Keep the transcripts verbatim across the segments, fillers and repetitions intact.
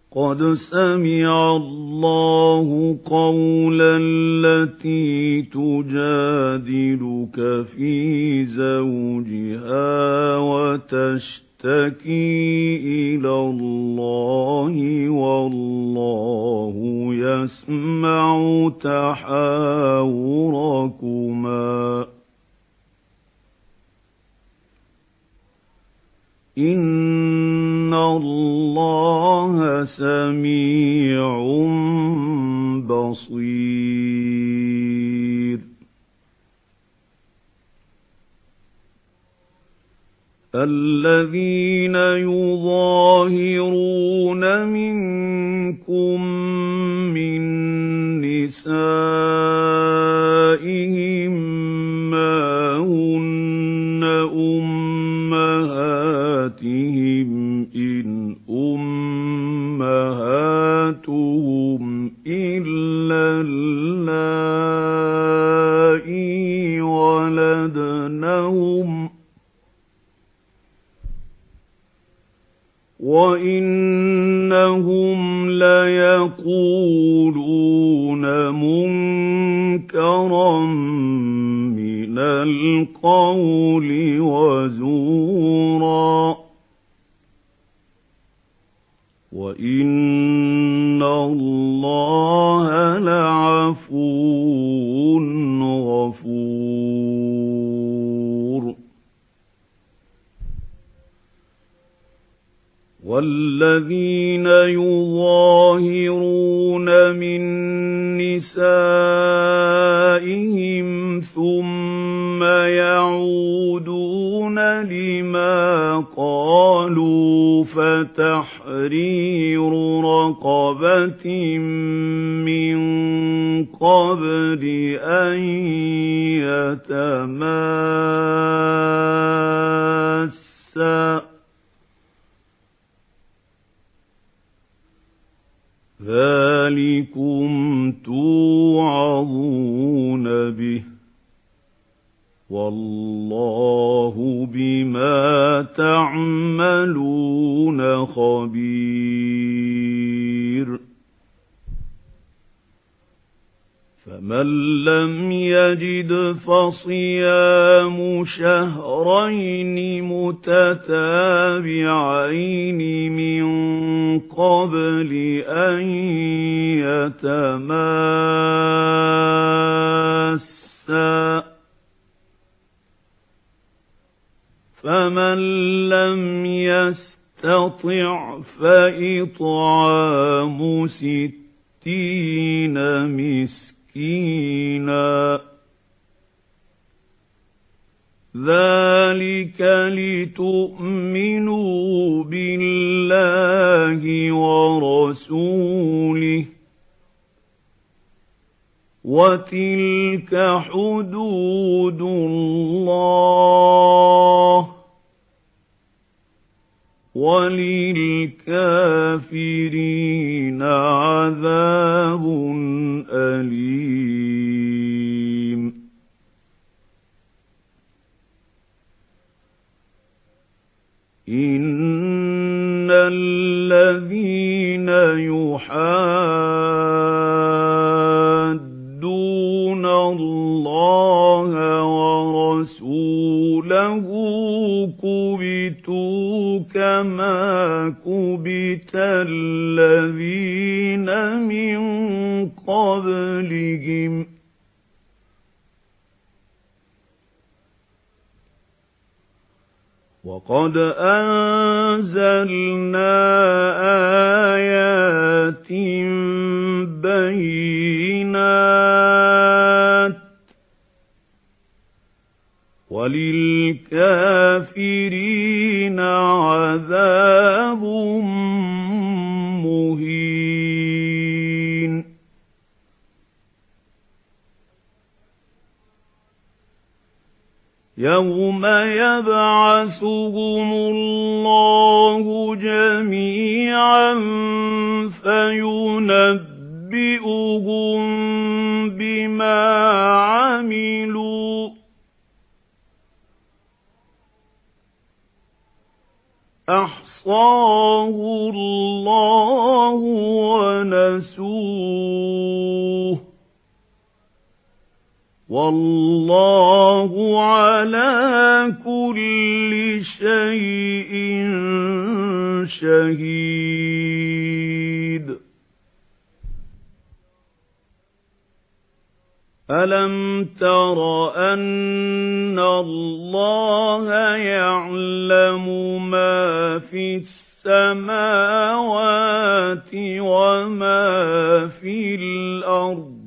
قد سمع الله قول التي تجادلك في زوجها وتشتكي إلى الله والله يسمع تحاوركما إن الله سميع بصير الذين يظاهرون منكم من نسائهم ما هن أمهاتهم إن أمهاتهم إلا اللائي ولدنهم وإنهم ليقولون منكرا من القول وزورا وإن الله لعفو غفور والذين يظاهرون من نسائهم ثم يعودون لما قالوا فتحرير رقبة من قبل أن يتماسا ذلكم توعظون به والله بما تعملون خبير فمن لم يجد فصيام شهرين متتابعين من قبل أن يتماسا فمن لم يستطع فإطعام ستين مسكينا ذلك لتؤمنوا بالله ورسوله وتلك حدود الله وللكافرين عذاب أليم إن الذين يحادون الله ورسوله كبتوا كما كبت الذين من قبلهم وقد أنزلنا آيات بينات وللكافرين عذاب مهين يوم يبعثهم الله جميعا فينبئهم بما عملوا أحسن أَحْصَاهُ اللَّهُ وَنَسُوهُ وَاللَّهُ عَلَى كُلِّ شَيْءٍ شَهِيدٌ أَلَمْ تَرَ أَنَّ اللَّهَ يَعْلَمُ مَا فِي السَّمَاوَاتِ وَمَا فِي الْأَرْضِ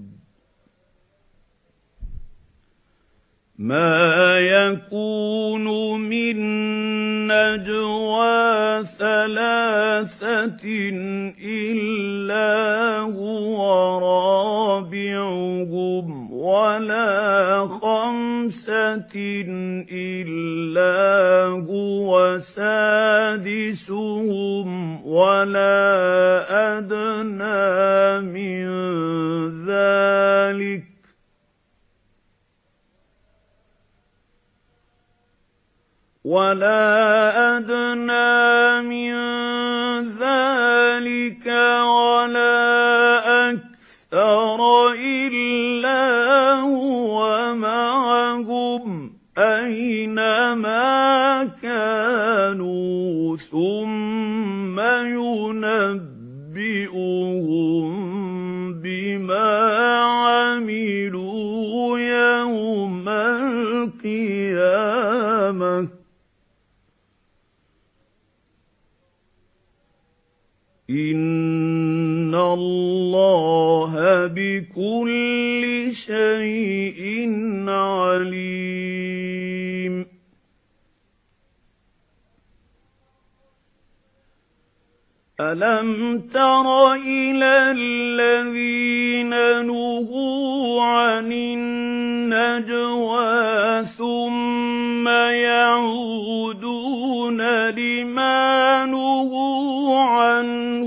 مَا يَكُونُ مِن نَّجْوَىٰ ثَلَاثَةٍ إِلَّا هُوَ رَابِعُهُمْ وَلَا خَمْسَةٍ إِلَّا هُوَ سَادِسُهُمْ وَلَا أَدْنَىٰ مِن ذَٰلِكَ وَلَا أَدْنَىٰ مِن ذَٰلِكَ وَلَا أَكْثَرَ إِلَّا هُوَ مَعَهُمْ أَيْنَمَا كَانُوا ثُمَّ يُنَبِّئُهُم بِمَا عَمِلُوا يَوْمَ الْقِيَامَةِ إِنَّ اللَّهَ بِكُلِّ شَيْءٍ عَلِيمٌ أَلَمْ تَرَ إِلَى الَّذِينَ نُهُوا عَنِ النَّجْوَىٰ ثُمَّ يَعُودُونَ لِمَا نُهُوا عَنْهُ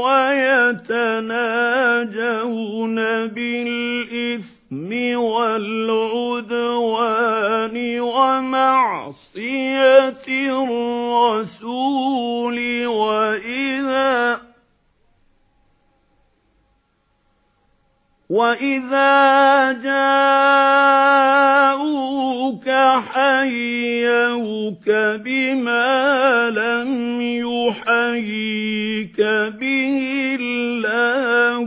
وَيَتَنَاجَوْنَ بِالْإِثْمِ وَالْعُدْوَانِ وَمَعْصِيَتِ الرَّسُولِ وَإِذَا وَإِذَا جَاءُوكَ حَيَّوْكَ بِمَا لَمْ يُحَيِّكَ بِهِ اللَّهُ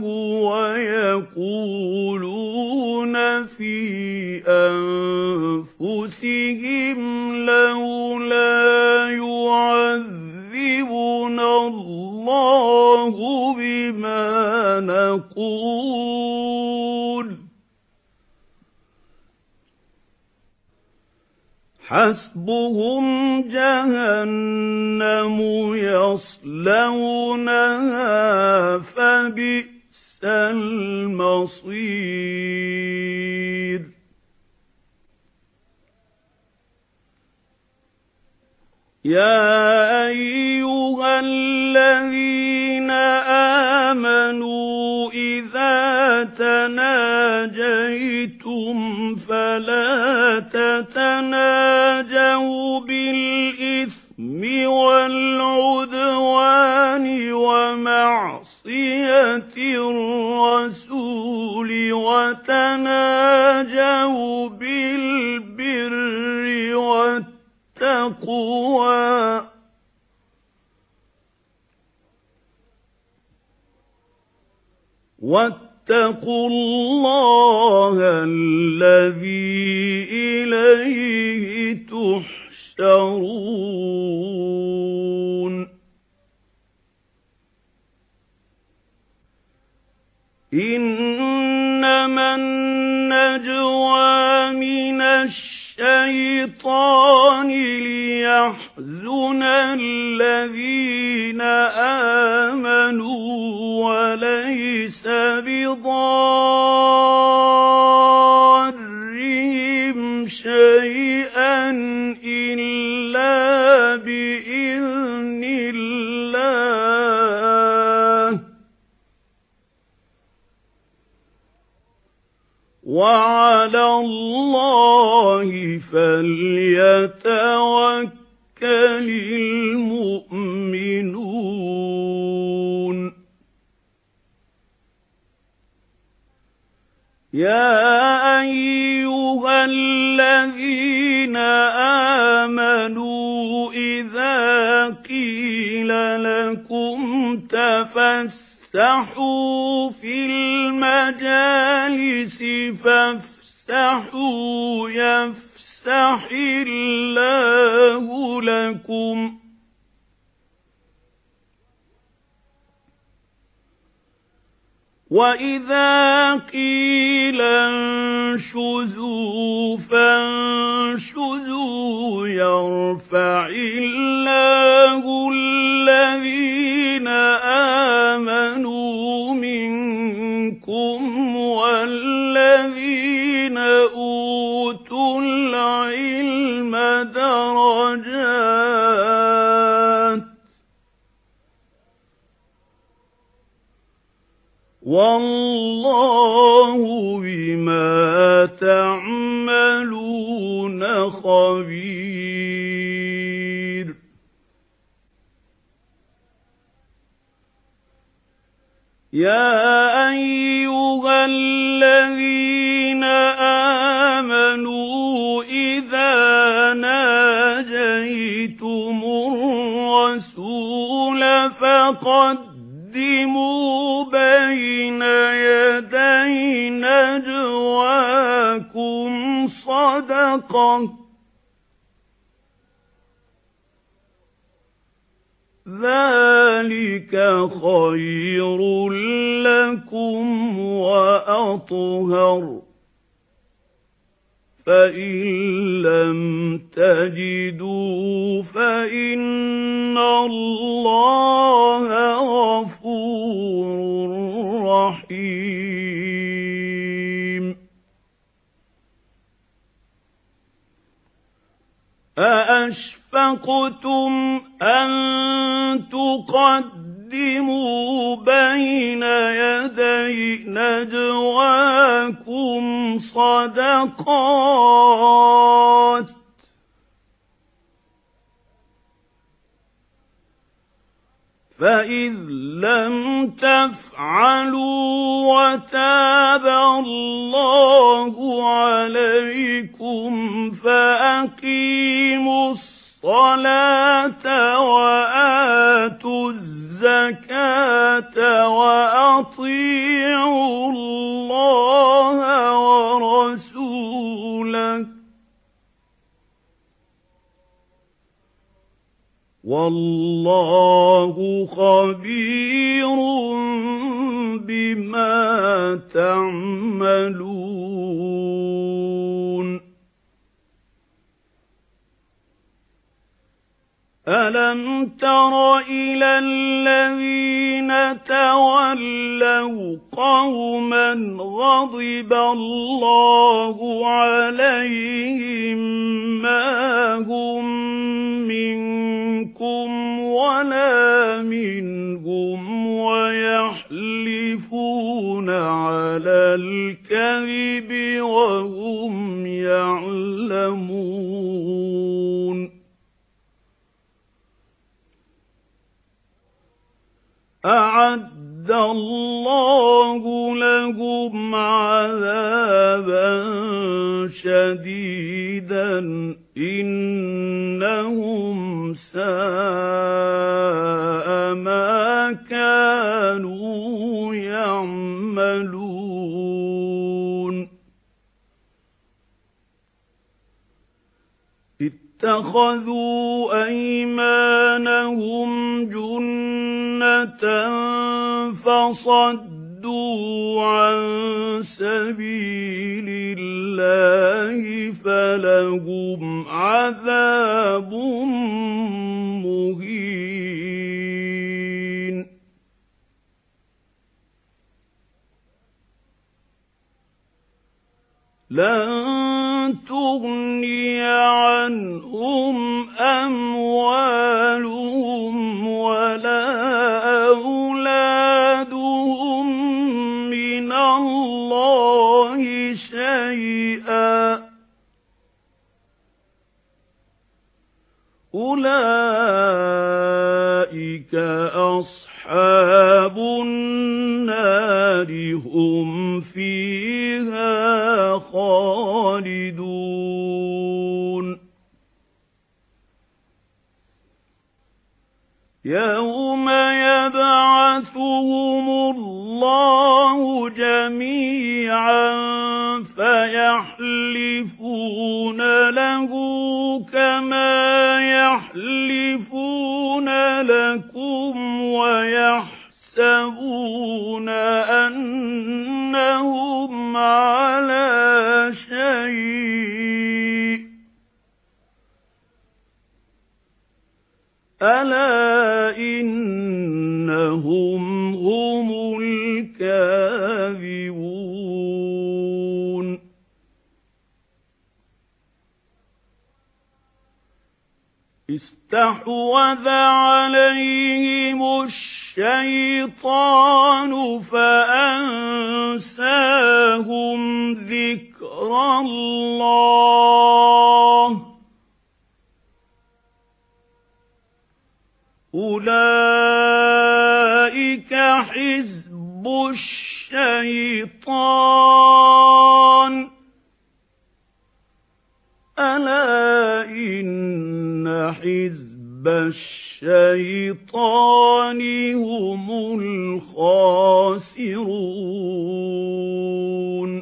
وَيَقُولُونَ فِي أَنفُسِهِمْ لَوْلَا يُعَذِّبُنَا اللَّهُ بِمَا نَقُولُ حَسْبُهُمْ جَهَنَّمُ يَصْلَوْنَهَا فَبِئْسَ الْمَصِيرُ يَا أَيُّهَا الَّذِينَ آمَنُوا إِذَا تَنَاجَيْتُمْ فَلَا تَتَنَاجَوْا بِالْإِثْمِ وَالْعُدْوَانِ وَمَعْصِيَتِ الرَّسُولِ وَتَنَاجَوْا بِالْبِرِّ وَالتَّقْوَى وَاتَّقُوا اللَّهَ الَّذِي إِلَيْهِ تُحْشَرُونَ إِنَّمَا النَّجْوَىٰ مِنَ الشَّيْطَانِ لِيَحْزُنَ الَّذِينَ آمَنُوا وَلَيْسَ بِضَارِّهِمْ شَيْئًا إِلَّا بِإِذْنِ اللَّهِ وَعَلَى اللَّهِ فَلْيَتَوَكَّلِ الْمُؤْمِنُونَ يَا أَيُّهَا الَّذِينَ آمَنُوا إِذَا قِيلَ لَكُمْ تَفَسَّحُوا فِي الْمَجَالِسِ فَافْسَحُوا يَفْسَحِ اللَّهُ لَكُمْ وَإِذَا قِيلَ انشُزُوا فَانشُزُوا يَرْفَعِ اللَّهُ الَّذِينَ آمَنُوا مِنكُمْ وَالَّذِينَ أُوتُوا الْعِلْمَ دَرَجَاتٍ وَاللَّهُ بِمَا تَعْمَلُونَ خَبِيرٌ يَا أَيُّهَا الَّذِينَ آمَنُوا إِذَا نَاجَيْتُمُ الرَّسُولَ فَقَدِّمُوا بَيْنَ يَدَيْ نَجْوَاكُمْ صَدَقَةً ذَلِكَ خَيْرٌ لَكُمْ وَأَطْهَرُ فَإِن لَّمْ تَجِدُوا فَإِنَّ اللَّهَ غَفُورٌ رَّحِيمٌ أَأَشْفَقْتُمْ أَن تُقَدِّمُوا بَيْنَ يَدَيْ نَجْوَاكُمْ صَدَقَاتٍ فَإِذْ لَمْ تَفْعَلُوا وَتَابَ اللَّهُ عليكم فَأَقِيمُوا الصَّلَاةَ وَآتُوا الزَّكَاةَ وَأَطِيعُوا اللَّهَ وَرَسُولَهُ وَاللَّهُ خَبِيرٌ بِمَا تَعْمَلُونَ أَلَمْ تَرَ إِلَى الَّذِينَ تَوَلَّوْا قَوْمًا غَضِبَ اللَّهُ عَلَيْهِمْ مَا هُمْ مِنكُمْ وَلَا مِنْهُمْ وَيَحْلِفُونَ عَلَى الْكَذِبِ وَهُمْ يَعْلَمُونَ أَعَدَّ اللَّهُ لَهُمْ عَذَابًا شَدِيدًا إِنَّهُمْ سَاءَ مَا كَانُوا يَعْمَلُونَ اتَّخَذُوا أَيْمَانَهُمْ جُنَّةً فَصَدُّوا عَن سَبِيلِ اللَّهِ فَلَهُمْ عَذَابٌ مُهِينٌ لَن تُغْنِيَ عَنْهُمْ أَمْوَالُهُمْ وَلَا أَوْلَادُهُمْ مِنَ اللَّهِ شَيْئًا أُولَئِكَ أَصْحَابُ أَصْحَابُ النَّارِ هُمْ فِيهَا خَالِدُونَ يَوْمَ يَبْعَثُهُمُ اللَّهُ جَمِيعًا فَيَحْلِفُونَ لَهُ كَمَا يَحْلِفُونَ لَكُمْ وَيَحْسَبُونَ أَنَّهُمْ عَلَى شَيْءٍ أَلَا إِنَّهُمْ هُمُ الْكَاذِبُونَ اسْتَحْوَذَ عَلَيْهِمُ الشَّيْطَانُ فَأَنسَاهُمْ ذِكْرَ اللَّهِ أُولَئِكَ حِزْبُ الشَّيْطَانِ أَلَا إِنَّ حِزْبَ الشَّيْطَانِ هُمُ الْخَاسِرُونَ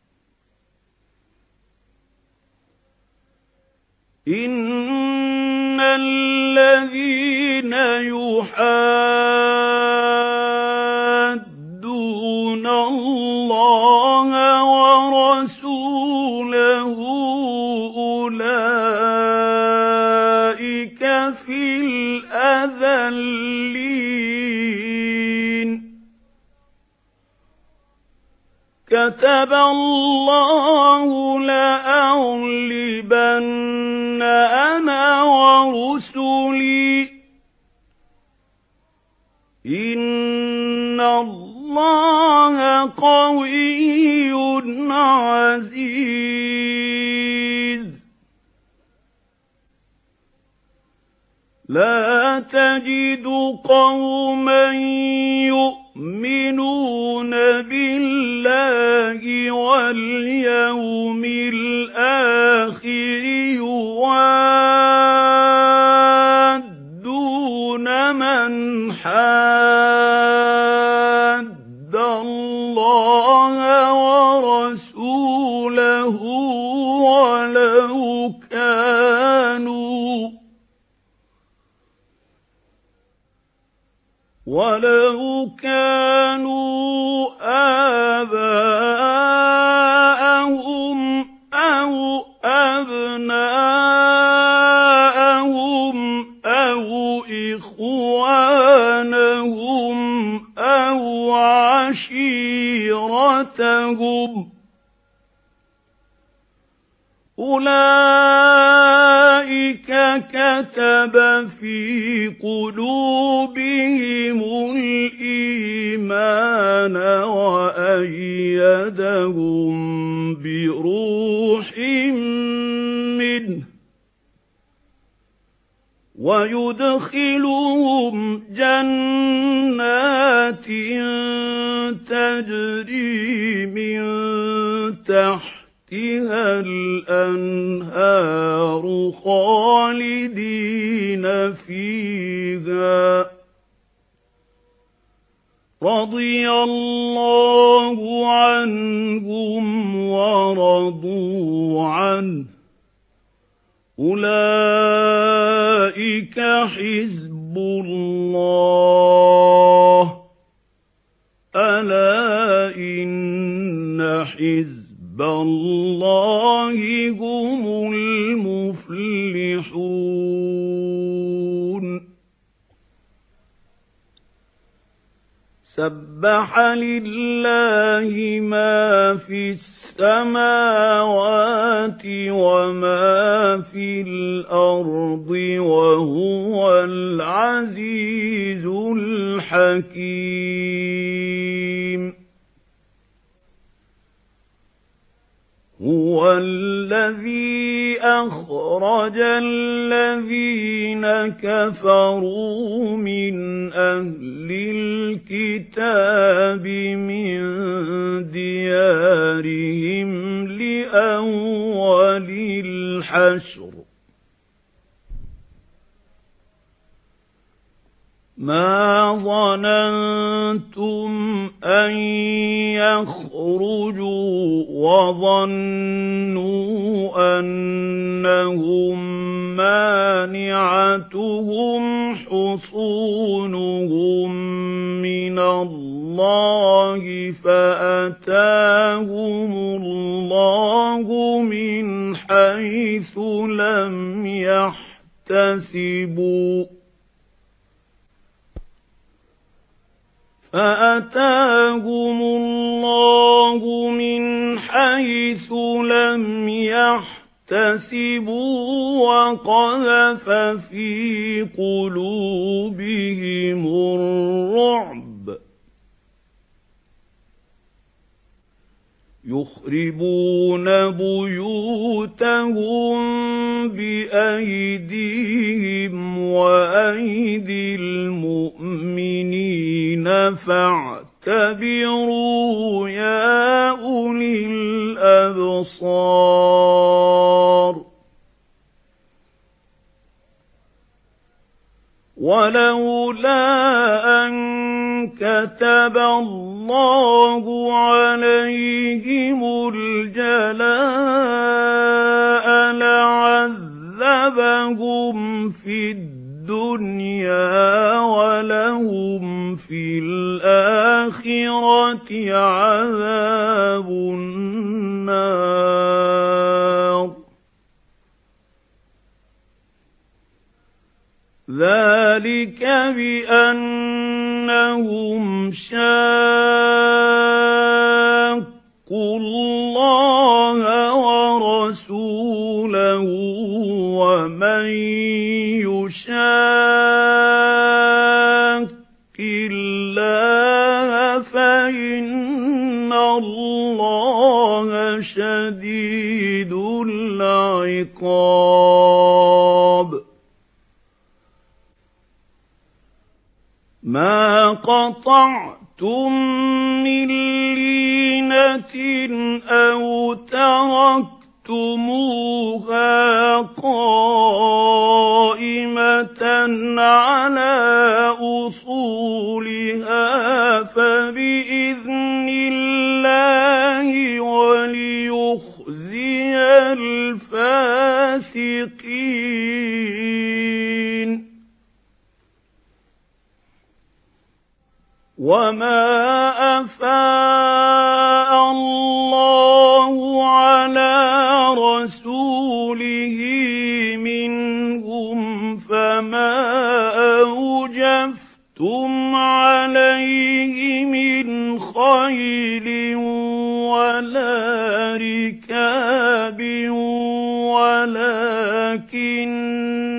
إِنَّ الَّذِينَ يُحَادُّونَ اللَّهَ وَرَسُولَهُ أُولَئِكَ فِي الْأَذَلِّينَ كَتَبَ اللَّهُ لَأَغْلِبَنَّ أَنَا وَرُسُلِي إِنَّ اللَّهَ قَوِيٌّ عَزِيزٌ لَا تَجِدُ قَوْمًا يُؤْمِنُونَ بِاللَّهِ وَالْيَوْمِ الْآخِرِ يُوَادُّونَ مَنْ حَادَّ اللَّهَ وَرَسُولَهُ وَلَوْ كَانُوا وَلَوْ كَانُوا آبَاءَهُمْ أَوْ أَبْنَاءَهُمْ أَوْ إِخْوَانَهُمْ أَوْ عَشِيرَتَهُمْ أُولَئِكَ كَتَبَ فِي قُلُوبِهِمُ الْإِيمَانَ وَأَيَّدَهُم بِرُوحٍ مِّنْهُ وَيُدْخِلُهُمْ جَنَّاتٍ تَجْرِي مِن تَحْتِهَا الْأَنْهَارُ خَالِدِينَ فِيهَا رَضِيَ اللَّهُ عَنْهُمْ وَرَضُوا عَنْهُ أُولَئِكَ حِزْبُ اللَّهِ أَلَا إِنَّ حِزْبَ اللَّهِ هُمُ الْمُفْلِحُونَ سَبَّحَ لِلَّهِ مَا فِي السَّمَاوَاتِ وَمَا فِي الْأَرْضِ وَهُوَ الْعَزِيزُ الْحَكِيمُ هُوَ الَّذِي أَخْرَجَ الَّذِينَ كَفَرُوا مِنْ أَهْلِ الكتاب من ديارهم لأول الحشر ما ظننتم أن يخرجوا وظنوا أنهم مانعتهم حصونهم من الله فأتاهم الله من حيث لم يحتسبوا فأتاهم الله من حيث لم يحتسبوا وقذف في قلوبهم الرعب يخربون بيوتهم بأيديهم وأيدي المؤمنين فاعتبروا يا أولي الأبصار ولولا أن كتب الله عليهم الجلاء لعذبهم في الدنيا ولهم في الآخرة عذاب النار ذلك بأنهم شاقوا الله ورسوله ومن يشاق الله فإن الله شديد العقاب ما قطعتم من لينة أو تركتموها قائمة على أصولها فبإذن الله وليخزي الفاسقين وما أفاء الله على رسوله منهم فما أوجفتم عليه من خيل ولا ركاب ولكن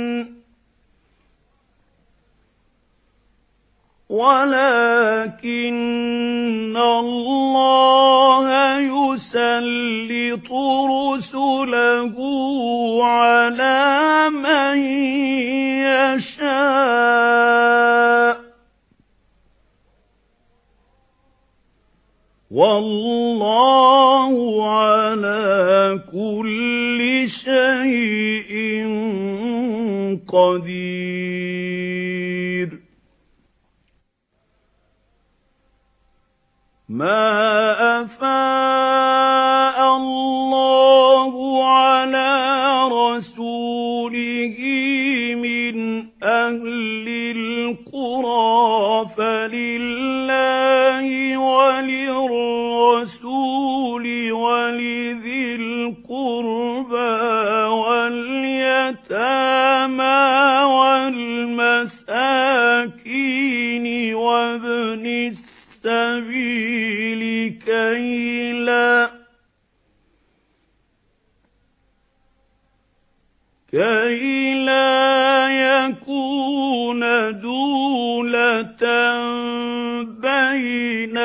ولكن الله يسلط رسله على من يشاء والله على كل شيء قدير ما أفاء الله على رسوله من أهل القرى فلله وللرسول ولذي القربى واليتامى والمساكين وابن السبيل كي لا كي لا يكون دولة بين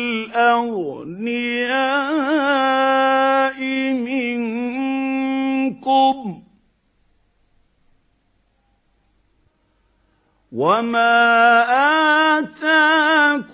الأغنياء منكم وما آتاكم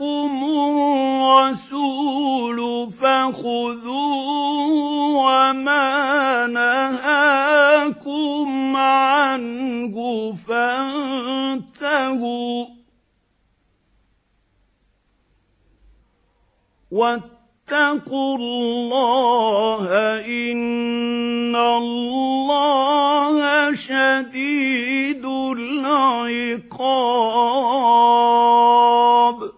واتقوا الله إن الله شديد العقاب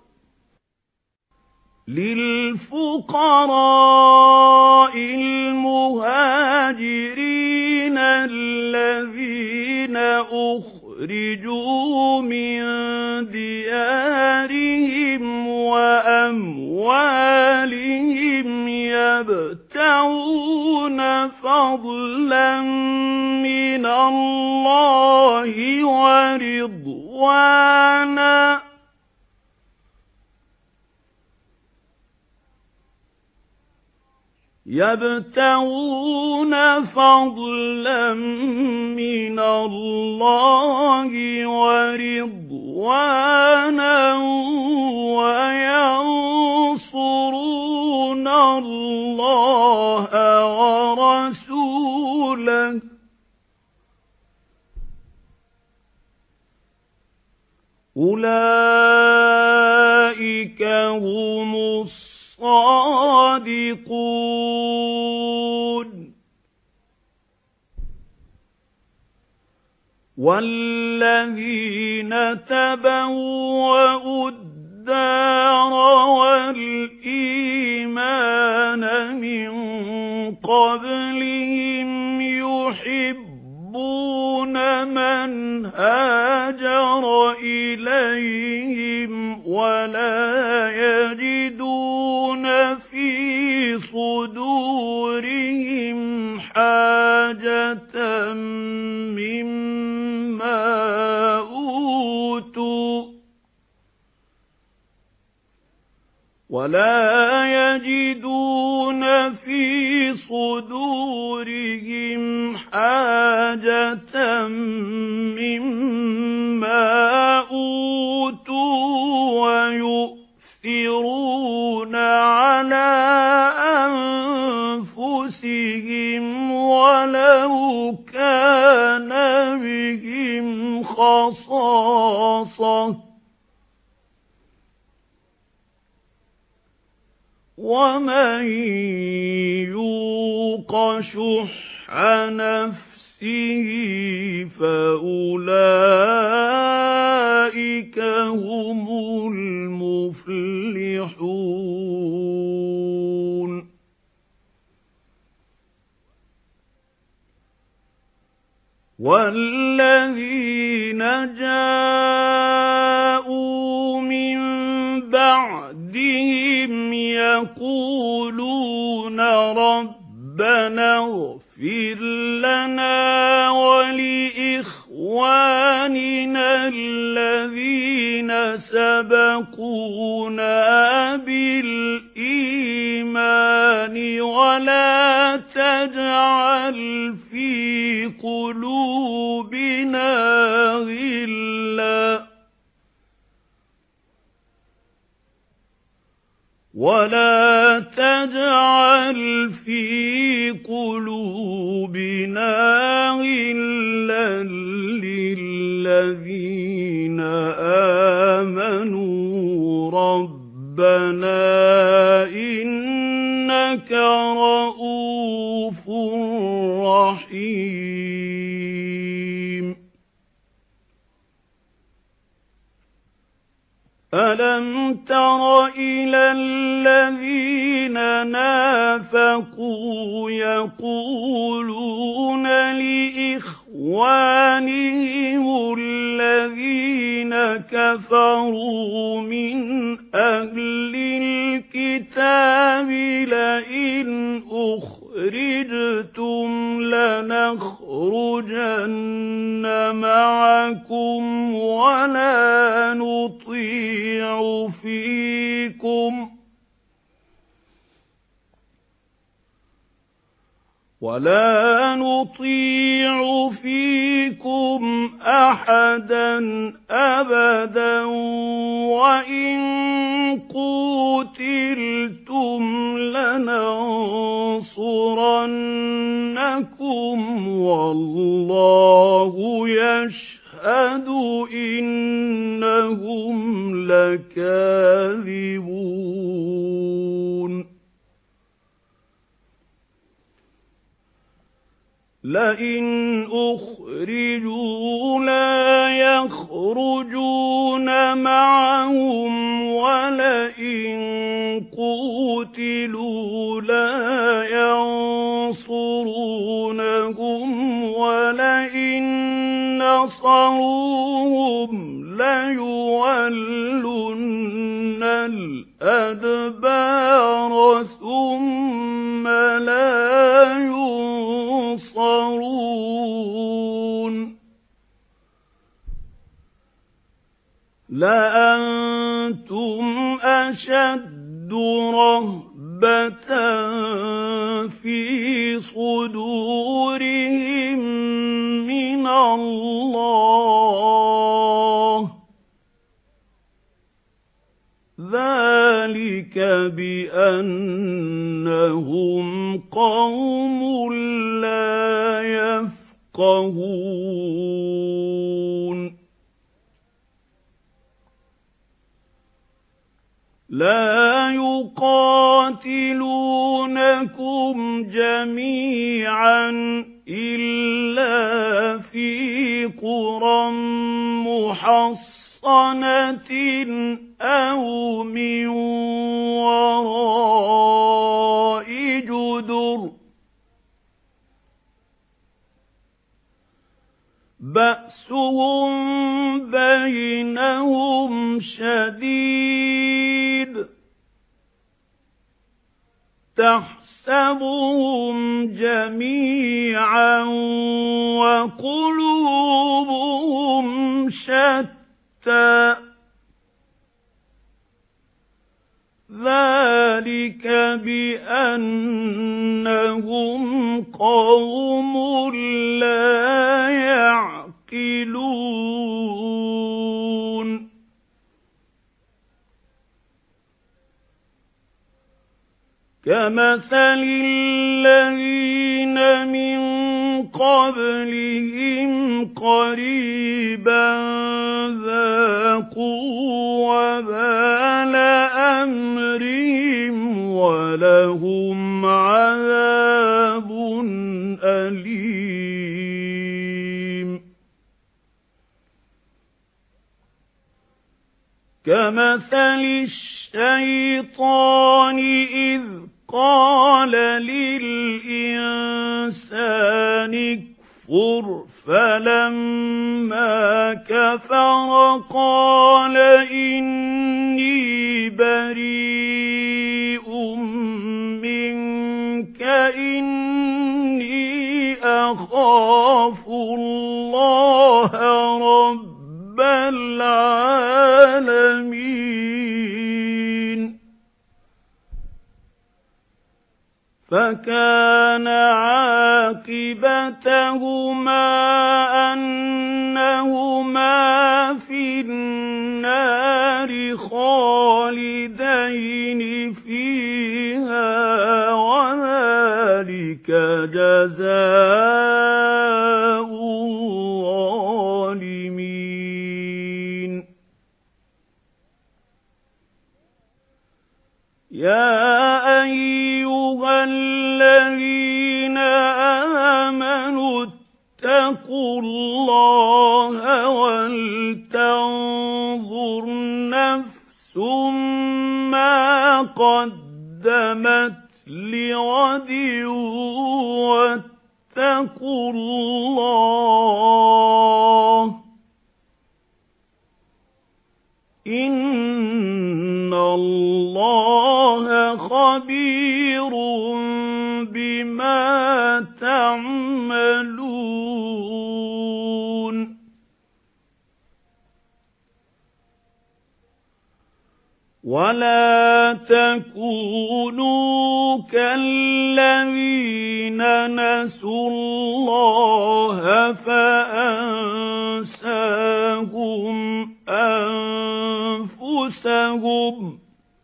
للفقراء المهاجرين الذين أخرجوا من ديارهم وأموالهم يبتغون فضلا من الله ورضوانا يبتغون فضلا من الله ورضوانا وينصرون الله ورسوله أولئك هم الصادقون والذين تبوأوا الدار والإيمان من قبلهم يحبون من هاجر إليهم ولا يجدون في صدورهم حاجة مما أوتوا ولا يجدون في صدورهم حاجة مما أوتوا ويؤثرون على أنفسهم ولو كان بهم خصاصة ومن يوق شح نفسه فأولئك هم المفلحون والذين جاءوا من بعدهم يقولون ربنا اغفر لنا ولإخواننا الذين سبقونا بالإيمان ولا تجعل في قلوبنا غلا ولا تجعل في قلوبنا غلا للذين آمنوا ربنا إنك رؤوف رحيم ألم تر إلى الذين نافقوا يقولون لإخوانهم الذين كفروا من أهل الكتاب لئن أخرجتم لنخرجن معكم ولا نطيع فيكم ولا نطيع فيكم أحدا أبدا وإن قوتلتم لننصرنكم والله يشهد إنهم لكاذبون لئن أخرجوا لا يخرجون معهم ولئن قوتلوا لا ينصرونهم ولئن نصروهم ليولن الأدبار ثم لا ينصرون لأنتم أشد رهبة في صدورهم من الله ذلك بأنهم قوم لا يفقهون لا يقاتلونكم جميعا إلا في قرى محصنة أو من وراء جدر بأسهم بينهم شديد تحسبهم جميعا وقلوبهم شتى ذلك بأنهم قوم لا يعقلون كمثل الذين من قبلهم قريبا ذاقوا وبال أمرهم ولهم عذاب أليم كمثل الشيطان إذ قال للإنسان اكفر فلما كفر قال إني بريء منك إني أخاف الله رب العالمين فكان عاقبتهما أنهما في النار خالدين فيها وذلك جزاء الظالمين يا أيها الذين آمنوا اتقوا الله ولتنظر نفس ما قدمت لغد واتقوا الله إن الله خبير بما تعملون ولا تكونوا كالذين نسوا الله فأنساهم أنفسهم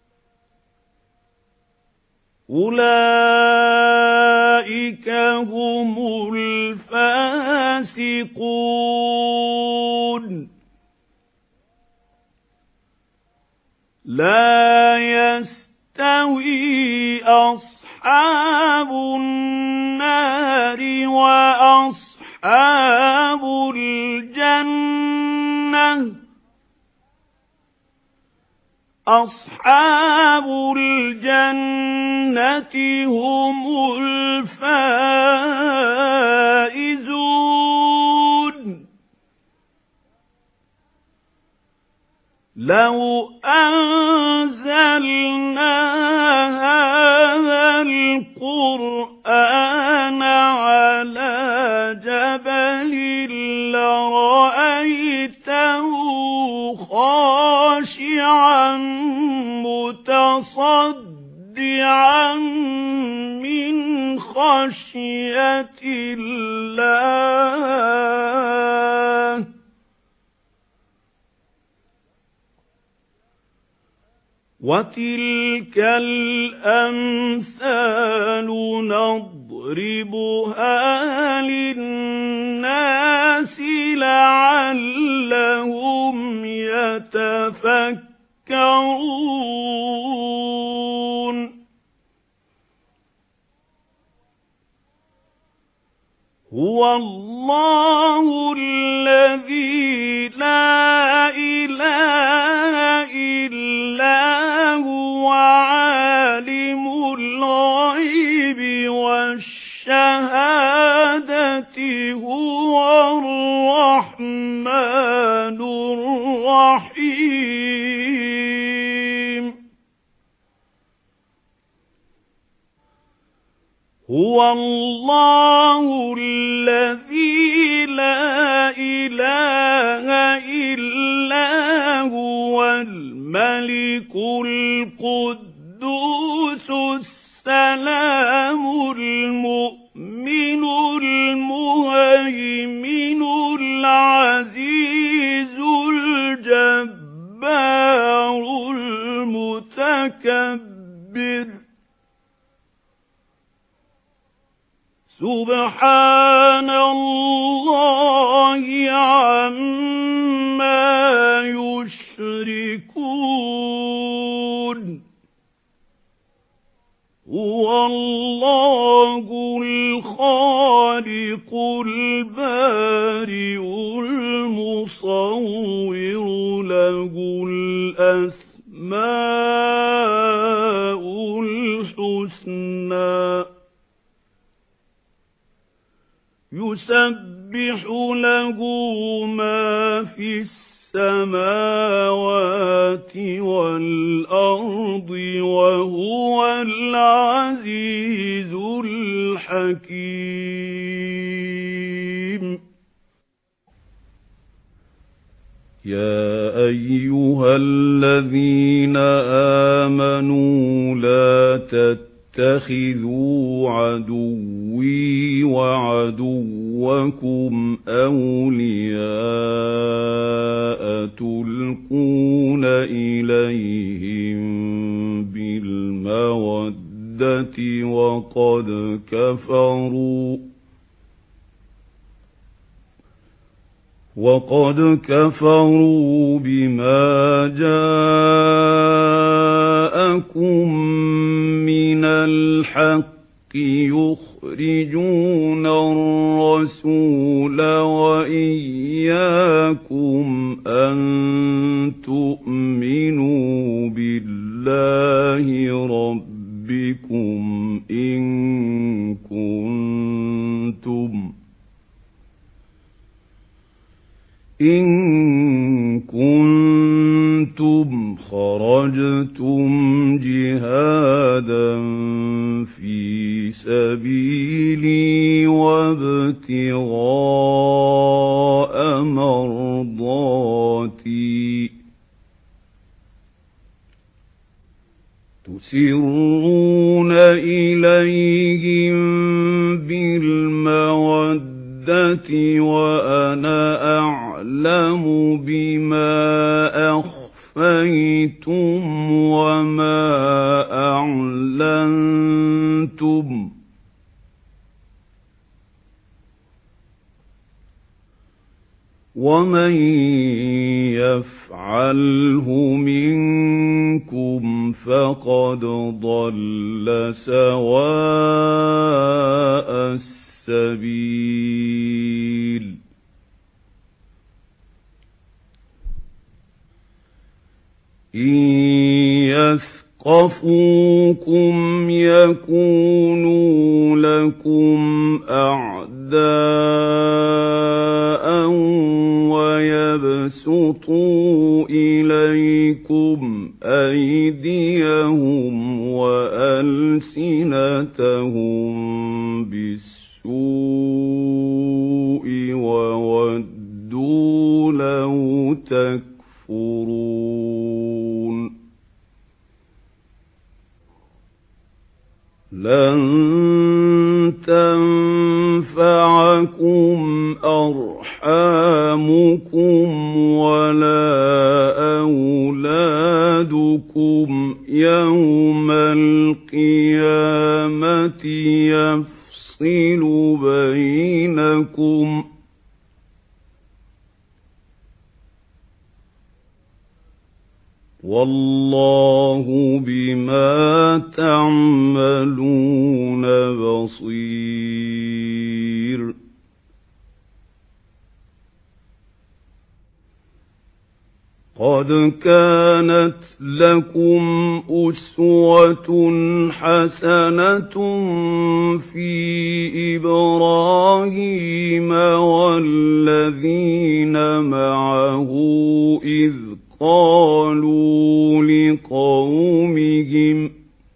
أولئك هم الفاسقون لا يستوي أصحاب النار وأصحاب الجنة أصحاب الجنة هم الفائزون لو أنزلنا هذا القرآن على جبل لرأيته خاشعا متصدعا من خشية الله وتلك الأمثال نضربها للناس لعلهم يتفكرون هو الله الذي لا إله إلا هو عالم الغيب والشهادة هو الرحمن الرحيم هو الله الذي لا إله إلا هو الملك القدوس السلام المؤمن المهيمن العزيز الجبار المتكبر سبحان الله عما يشركون هو الله الخالق البارئ المصور له الأسماء الحسنى يسبح له ما في السماوات والأرض وهو العزيز الحكيم يا أيها الذين آمنوا لا تتخذوا عدوي وعدوكم أولياء تلقون إليهم بالمودة وقد كفروا وقد كفروا بما جاءكم من الحق يخرجون الرسول وإياكم أن تؤمنوا بالله ربكم إن كنتم إن كنتم خرجتم جهادا في سبيلي وابتغاء مرضاتي تسرون إليهم بالمودة وأنا أعلم بما أخفيتم وما أعلنتم ومن يفعله منكم فقد ضل سواء السبيل إن يثقفوكم يكونوا لكم أعداء ويبسطوا إليكم أيديهم وألسنتهم بالسوء وودوا لو تكفرون لن تنفعكم أرحامكم ولا أولادكم يوم القيامة يفصل بينكم والله بما تعملون بصير قد كانت لكم أسوة حسنة في إبراهيم والذين معه إذ قالوا لقومهم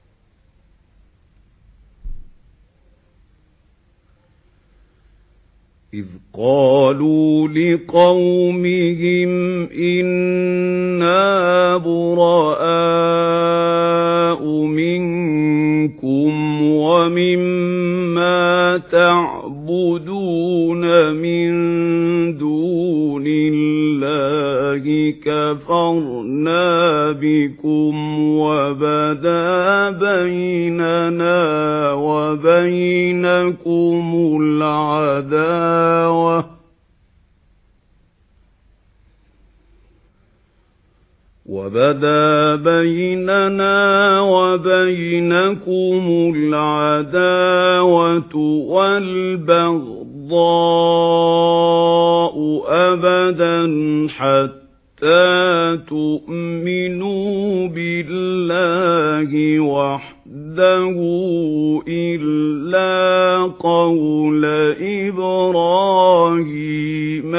إذ قالوا لقومهم إنا براء منكم ومما تعبدون من دون الله كفرنا بكم وبدا بيننا وبينكم العداوة وبدا بيننا وبينكم العداوة والبغضاء أبدا حتى تؤمنوا بالله وحده إلا قول إبراهيم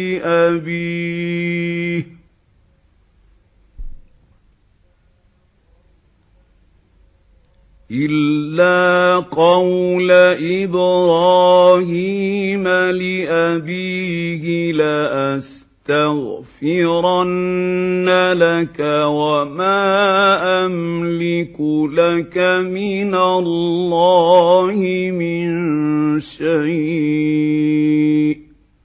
لأبيه إلا قول إبراهيم لأبيه لأستغفرن لك وما أملك لك من الله من شيء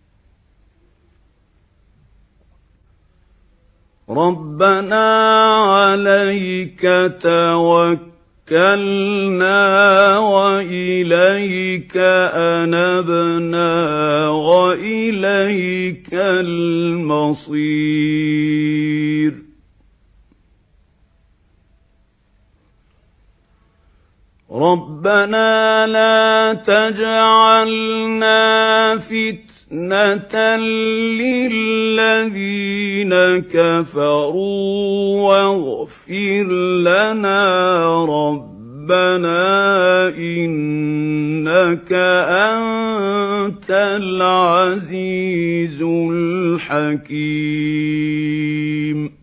ربنا عليك توكلنا توكلنا وإليك أنبنا وإليك المصير ربنا لا تجعلنا فتنة للذين كفروا واغفر لنا ربنا إنك أنت العزيز الحكيم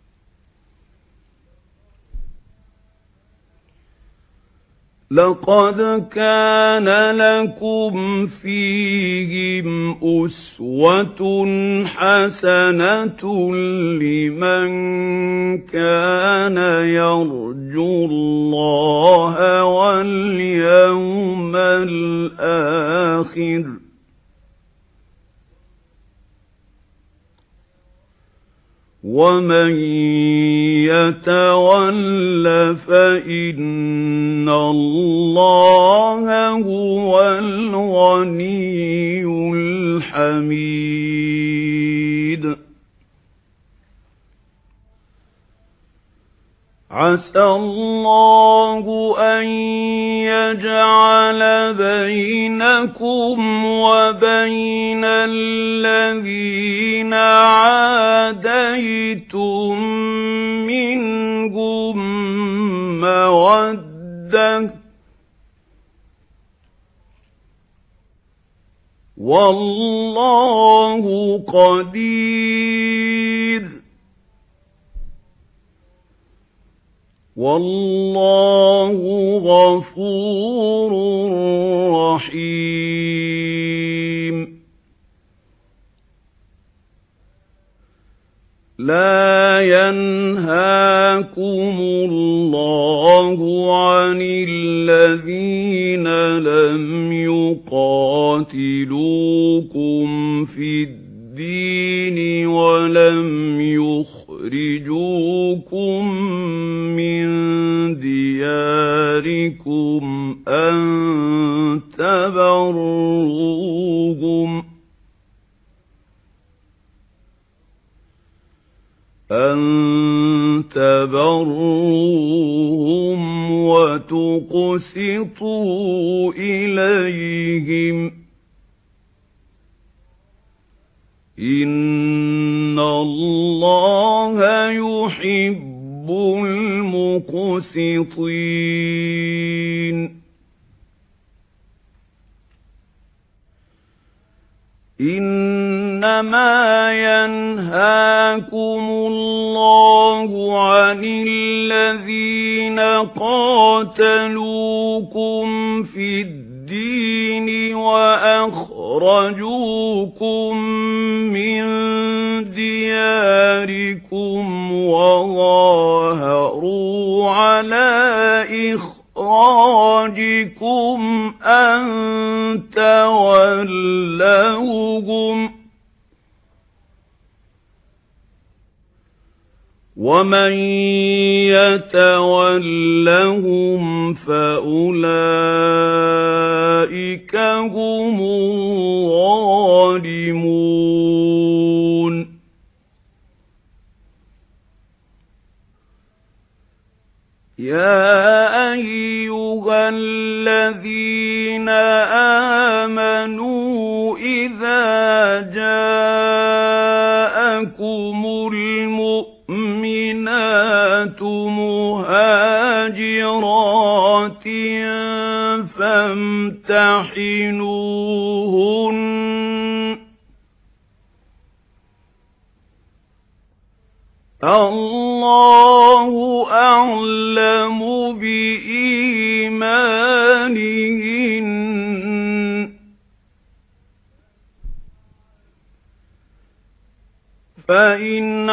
لقد كان لكم فيهم أسوة حسنة لمن كان يرجو الله واليوم الآخر ومن يتول فإن الله هو الغني الحميد عسى الله أن يجعل بينكم وبين الذين عاديتم منهم مودة والله قدير والله غفور رحيم لا ينهاكم الله عن الذين لم يقاتلوكم في الدين ولم يخرجوكم من دياركم أن تبروهم أن تبروهم وتقسطوا إليهم إن الله يحب المقسطين إنما ينهاكم الله عن الذين قاتلوكم في الدين وأخرجوكم من دياركم وظاهروا على إخراجكم أن تولوهم ومن يتولهم فأولئك هم الظالمون يا أيها الذين آمنوا إذا جاءكم المؤمنات مهاجرات فامتحنوهن الله أعلم بإيمانهن فإن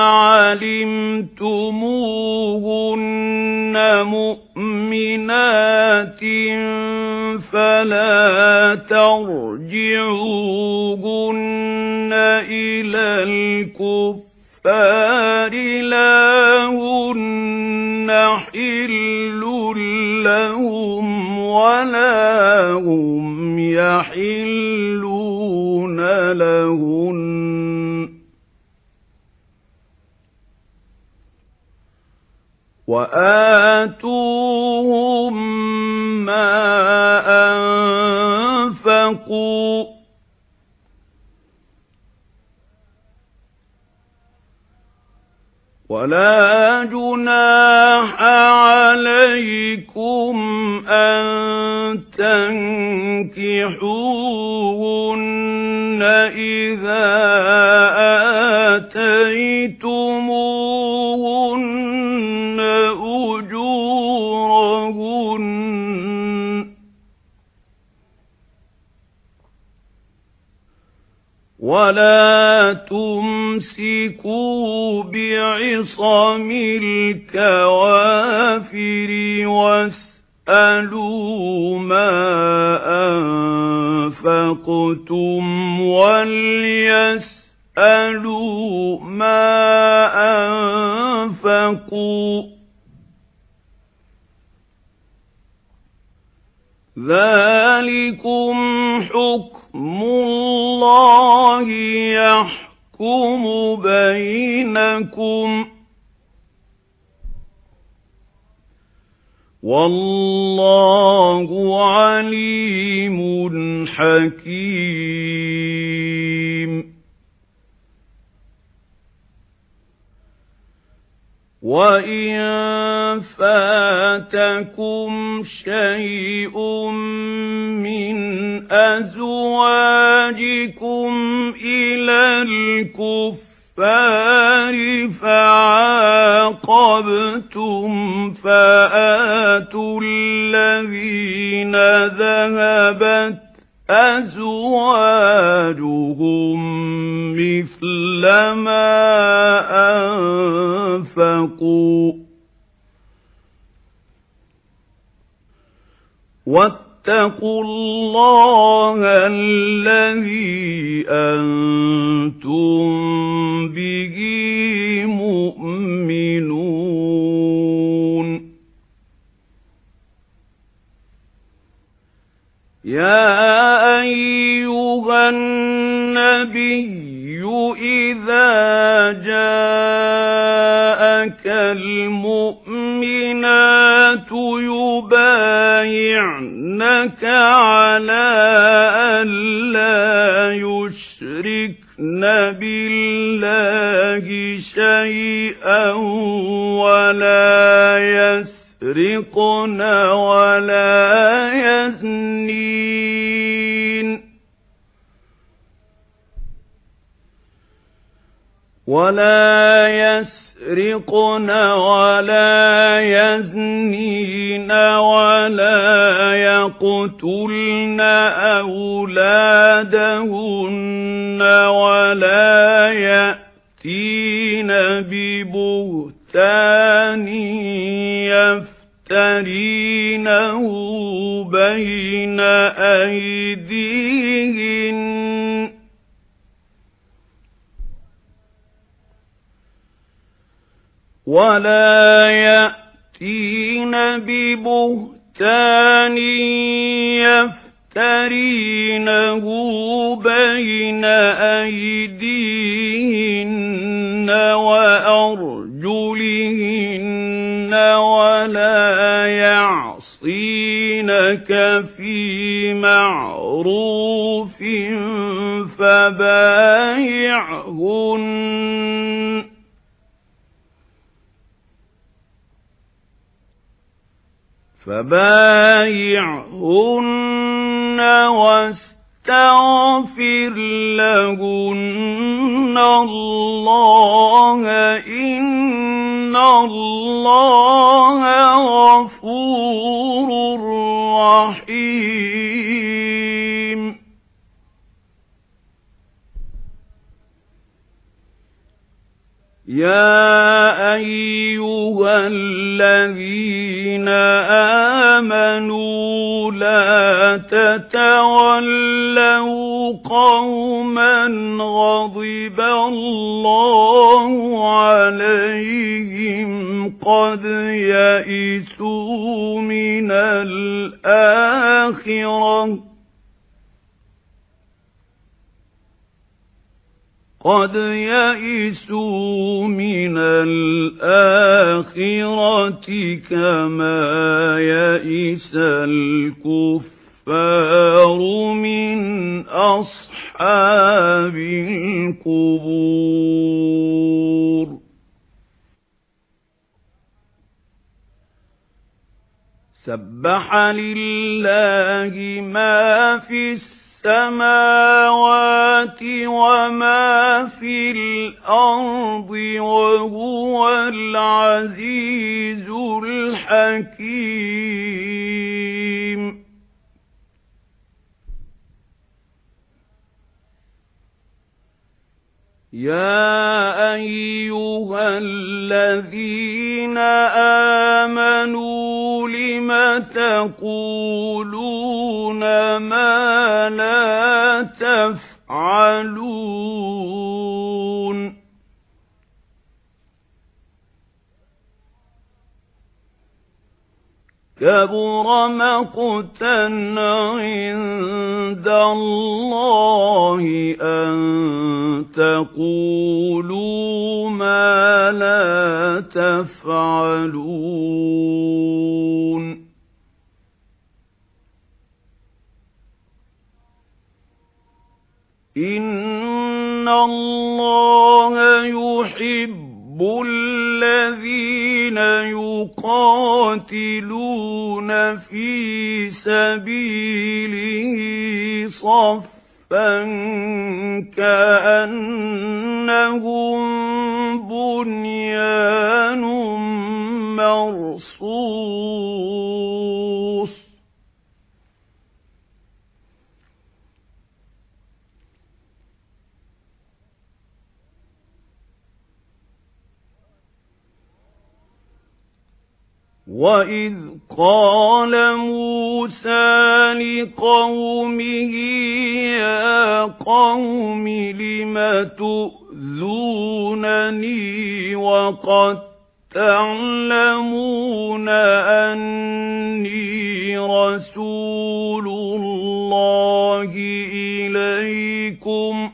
علمتموهن مؤمنات فلا ترجعوهن إلى الكفر فار لا هن حل لهم ولا هم يحلون لهن وآتوهم ما أنفقوا ولا جناح عليكم أن تنكحوهن إذا آتيتموهن أجورهن ولا تمسكوا بعصم الكوافر واسألوا ما أنفقتم وليسألوا ما أنفقوا ذلكم حكم الله يحكم بينكم والله عليم حكيم وَإِن فَاتَكُمْ شَيْءٌ مِّنْ أَزْوَاجِكُمْ إِلَى الْكُفَّارِ فَعَاقَبْتُمْ فَآتُوا الَّذِينَ ذَهَبَتْ أَزْوَاجُهُم مِّثْلَ مَا أَنفَقُوا وَاتَّقُوا اللَّهَ الَّذِي أَنتُم بِهِ مُؤْمِنُونَ يَا أَيُّهَا النَّبِيُّ إِذَا جَاءَكَ الْمُؤْمِنَاتُ يُبَايِعْنَكَ عَلَى أَن لَّا يُشْرِكْنَ بِاللَّهِ شَيْئًا وَلَا يَسْرِقْنَ وَلَا يَزْنِينَ وَلَا يَسْرِقْنَ وَلَا يَزْنِينَ وَلَا يَقْتُلْنَ أَوْلَادَهُنَّ وَلَا يَأْتِينَ بِبُهْتَانٍ يَفْتَرِينَهُ بَيْنَ أَيْدِيهِنَّ وَلَا يَأْتِينَ بِبُهْتَانٍ يَفْتَرِينَهُ بَيْنَ أَيْدِيهِنَّ وَأَرْجُلِهِنَّ وَلَا يَعْصِينَكَ فِي مَعْرُوفٍ فَبَايِعْهُنَّ فَبَايِعْهُنَّ وَاسْتَغْفِرْ لَهُنَّ اللَّهَ إِنَّ اللَّهَ غَفُورٌ رَّحِيمٌ يَا أَيُّهَا الَّذِينَ آمَنُوا لَا تَتَوَلَّوْا قَوْمًا غَضِبَ اللَّهُ عَلَيْهِمْ قَدْ يَئِسُوا مِنَ الْآخِرَةِ قَدْ يَئِسُوا مِنَ الْآخِرَةِ كَمَا يَئِسَ الْكُفَّارُ مِنْ أَصْحَابِ الْقُبُورِ سَبَّحَ لِلَّهِ مَا فِي السَّمَاوَاتِ وَمَا فِي الْأَرْضِ وَهُوَ الْعَزِيزُ الْحَكِيمُ يَا أَيُّهَا الَّذِينَ آمَنُوا لِمَ تَقُولُونَ مَا لَا تَفْعَلُونَ كَبُرَ مَقْتًا عِندَ اللَّهِ أَن تَقُولُوا مَا لَا تَفْعَلُونَ إِنَّ اللَّهَ يُحِبُّ الَّذِينَ يُقَاتِلُونَ فِي سَبِيلِهِ صَفًّا كَأَنَّهُم بُنْيَانٌ مَّرْصُوصٌ وَإِذْ قَالَ مُوسَى لِقَوْمِهِ يَا قَوْمِ لِمَ تُؤْذُونَنِي وَقَدْ تَعْلَمُونَ أَنِّي رَسُولُ اللَّهِ إِلَيْكُمْ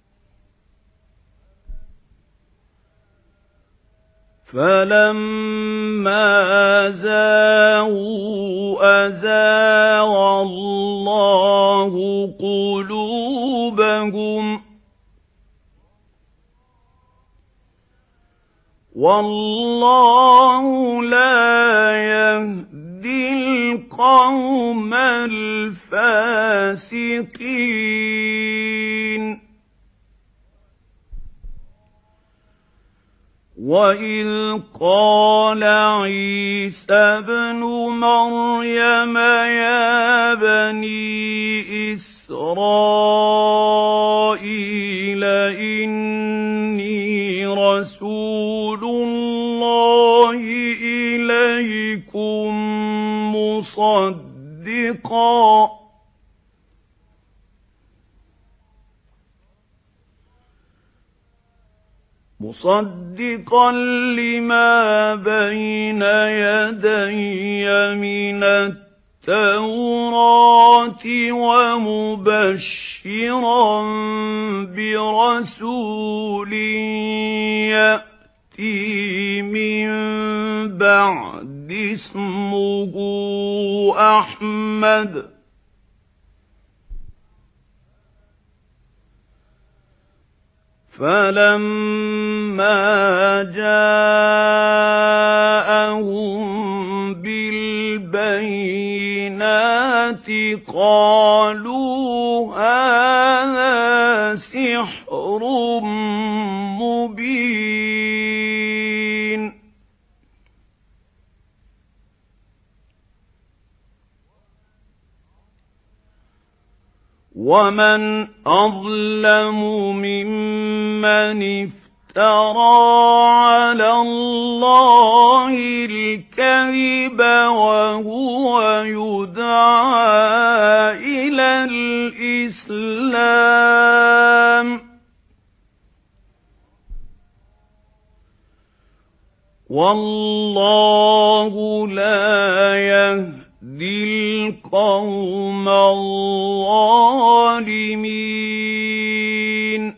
فَلَمَّا زَاغُوا أَزَاغَ اللَّهُ قُلُوبَهُمْ وَاللَّهُ لَا يَهْدِي الْقَوْمَ الْفَاسِقِينَ وَإِذْ قَالَ عِيسَى ابْنُ مَرْيَمَ يَا بَنِي إِسْرَائِيلَ إِنِّي رَسُولُ اللَّهِ إِلَيْكُمْ مُصَدِّقًا مُصَدِّقًا لِمَا بَيْنَ يَدَيَّ مِنَ التَّوْرَاةِ وَمُبَشِّرًا بِرَسُولٍ يَأْتِي مِن بَعْدِ اسْمُهُ أَحْمَدُ فَلَمَّا جَاءَهُم بِالْبَيِّنَاتِ قَالُوا هَذَا سِحْرٌ مُبِينٌ وَمَنْ أَظْلَمُ مِمَّنِ افْتَرَى عَلَى اللَّهِ الْكَذِبَ وَهُوَ يُدْعَى إِلَى الْإِسْلَامِ وَاللَّهُ لَا يَهْدِي الْقَوْمَ الظَّالِمِينَ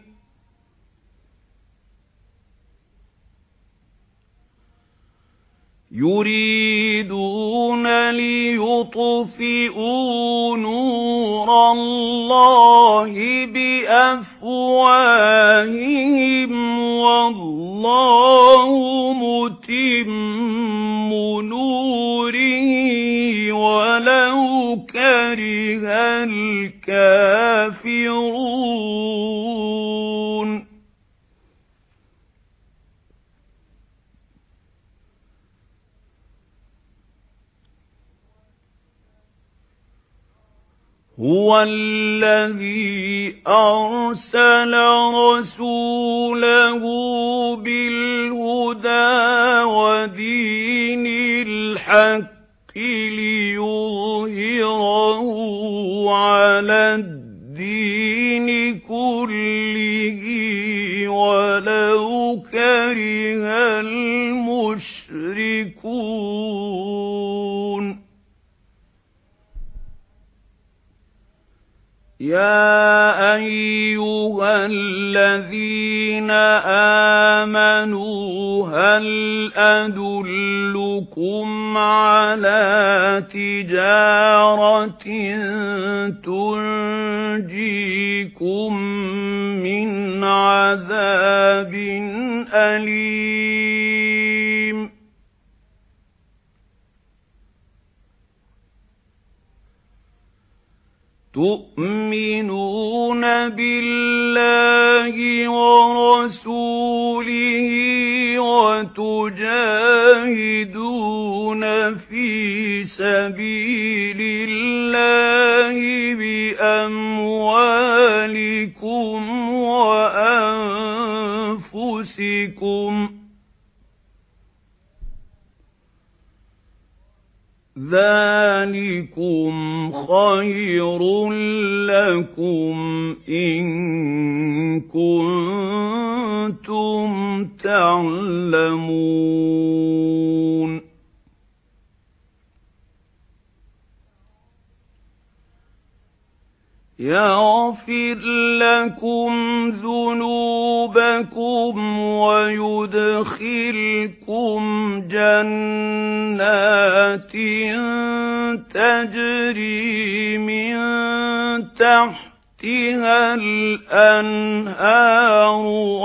يُرِيدُونَ لِيُطْفِئُوا نُورَ اللَّهِ بِأَفْوَاهِهِمْ وَاللَّهُ مُتِمُّ نُورِهِ وَلَوْ كَرِهَ الْكَافِرُونَ هُوَ الَّذِي أَرْسَلَ رَسُولَهُ بِالْهُدَى وَدِينِ الْحَقِّ لِيُظْهِرَهُ عَلَى الدِّينِ كُلِّهِ وَلَوْ كَرِهَ الْمُشْرِكُونَ يَا أَيُّهَا الَّذِينَ آمَنُوا هَلْ أَدُلُّكُمْ عَلَى تِجَارَةٍ تُنْجِيكُمْ أليم تؤمنون بالله ورسوله وتجاهدون في سبيل الله بأموالكم وأنفسكم ذلكم خير لكم إن كنتم تعلمون يغفر لكم ذنوبكم ويدخلكم جنات تجري من تحتها الأنهار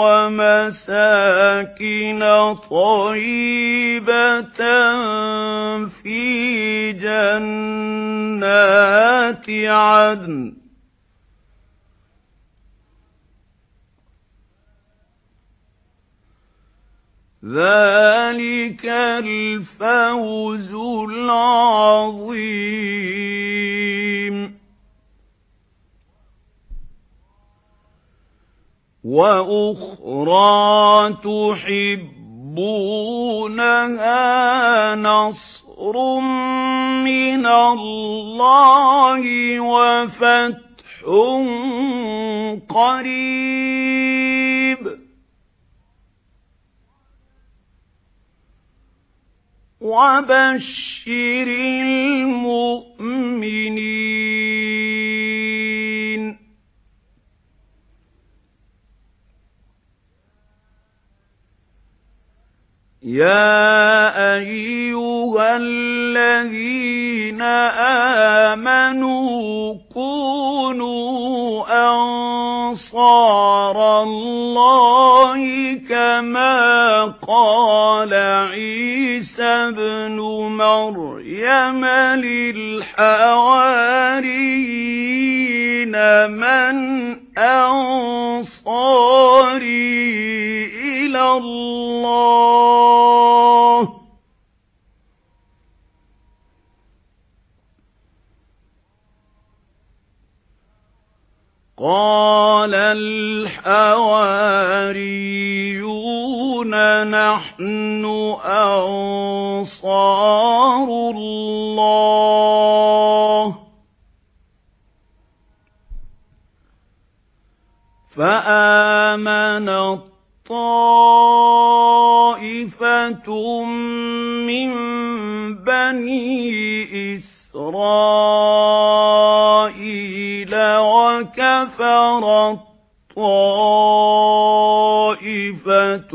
ومساكن طيبة في جنات عدن ذلك الفوز العظيم وأخرى تحبونها نصر من الله وفتح قريب وبشر المؤمنين يا أيها الذين آمنوا كونوا أنصار الله كما قال عيسى ابن مريم للحواريين من أنصاري إلى الله قال الحواريون نحن أنصار الله فآمن طائفة من بني إسرائيل وكفرت طائفة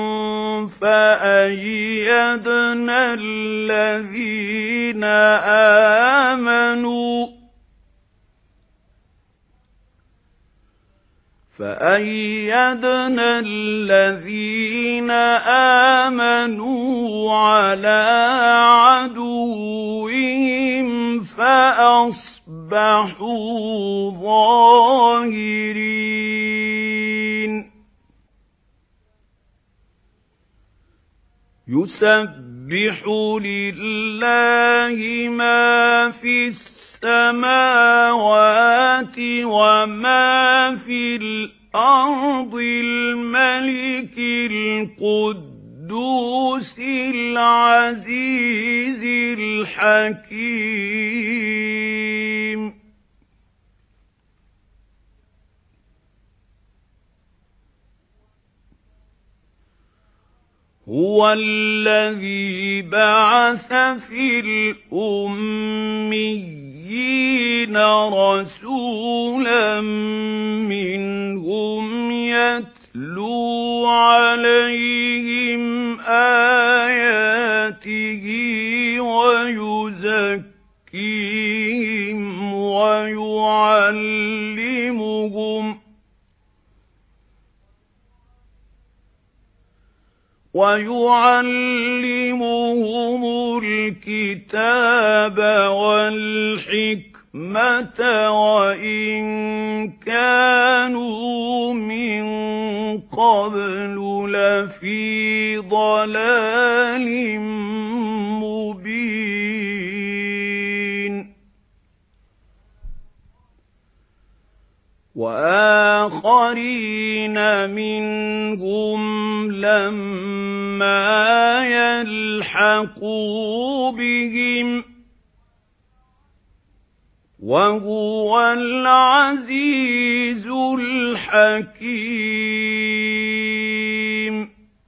فأيدنا الذين آمنوا فأيدنا الذين آمنوا على عدوهم فأصبحوا ظاهرين يسبح لله ما في السماوات وما في الأرض الملك القدوس العزيز الحكيم هو الذي بعث في الأميين رسولا منهم يتلو عليهم آياته ويزكيهم ويعلمهم وَيُعَلِّمُهُمُ الْكِتَابَ وَالْحِكْمَةَ وَإِنْ كَانُوا مِنْ قَبْلُ لَفِي ضَلَالٍ مُبِينٍ وَآخَرِينَ مِنْهُمْ لَمَّا يَلْحَقُوا بِهِمْ وَهُوَ الْعَزِيزُ الْحَكِيمُ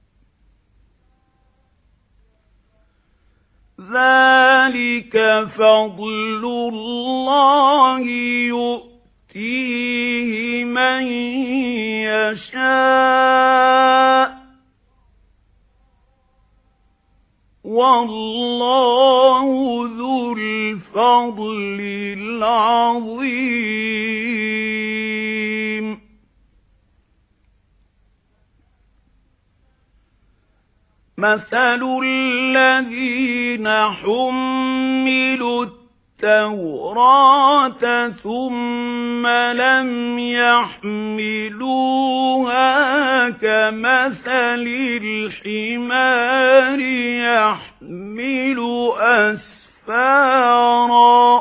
ذَلِكَ فَضْلُ اللَّهِ يُؤْتِيهِ مَن يَشَاءُ وَاللَّهُ ذُو الْفَضْلِ الْعَظِيمِ مَثَلُ الَّذِينَ حُمِّلُوا التَّوْرَاةَ ثُمَّ لَمْ يَحْمِلُوهَا كَمَثَلِ الْحِمَارِ يَحْمِلُ أَسْفَارًا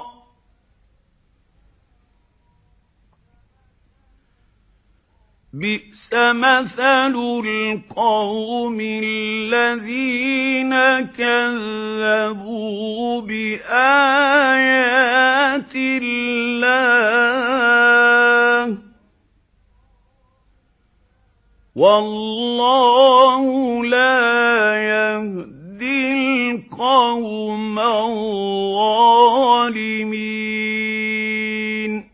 بِئْسَ مَثَلُ الْقَوْمِ الَّذِينَ كَذَّبُوا بِآيَاتِ اللَّهِ وَاللَّهُ لَا يَهْدِي الْقَوْمَ الظَّالِمِينَ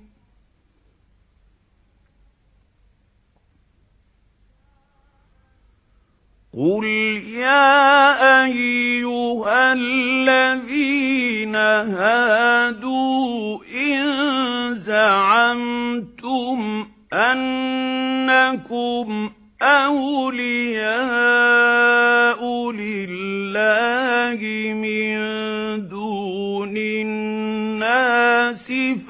قُلْ يَا أَيُّهَا الَّذِينَ هَادُوا إِن زَعَمْتُمْ أَنَّكُمْ أَوْلِيَاءُ لِلَّهِ مِن دُونِ النَّاسِ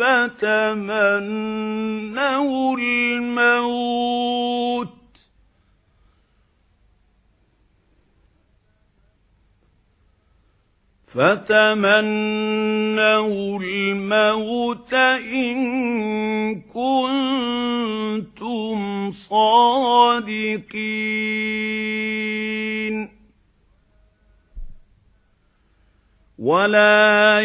فَتَمَنَّوُا الْمَوْتَ فَتَمَنَّوُا الْمَوْتَ إِن كُنتُمْ صَادِقِينَ وَلَا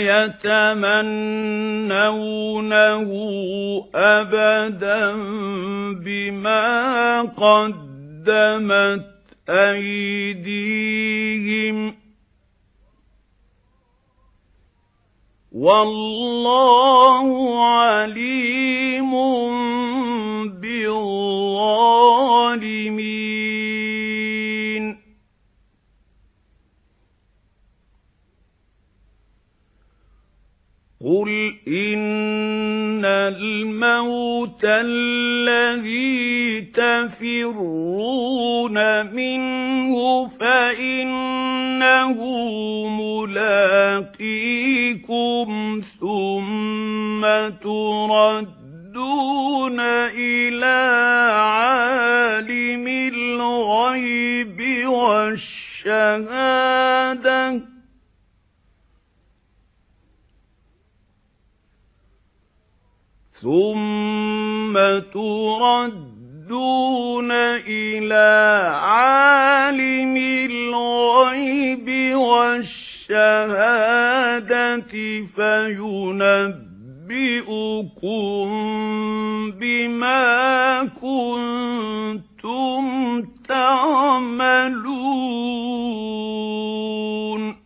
يَتَمَنَّوْنَهُ أَبَدًا بِمَا قَدَّمَتْ أَيْدِيهِمْ وَاللَّهُ عَلِيمٌ بِالظَّالِمِينَ قُلْ إِنَّ الْمَوْتَ الَّذِي تَفِرُّونَ مِنْهُ فَإِنَّهُ مُلَاقِيكُمْ ثُمَّ تُرَدُّونَ إِلَى عَالِمِ الْغَيْبِ وَالشَّهَادَةِ ثُمَّ تُرَدُّونَ إِلَى عَالِمِ الْغَيْبِ وَالشَّهَادَةِ فَيُنَبِّئُكُم بِمَا كُنتُمْ تَعْمَلُونَ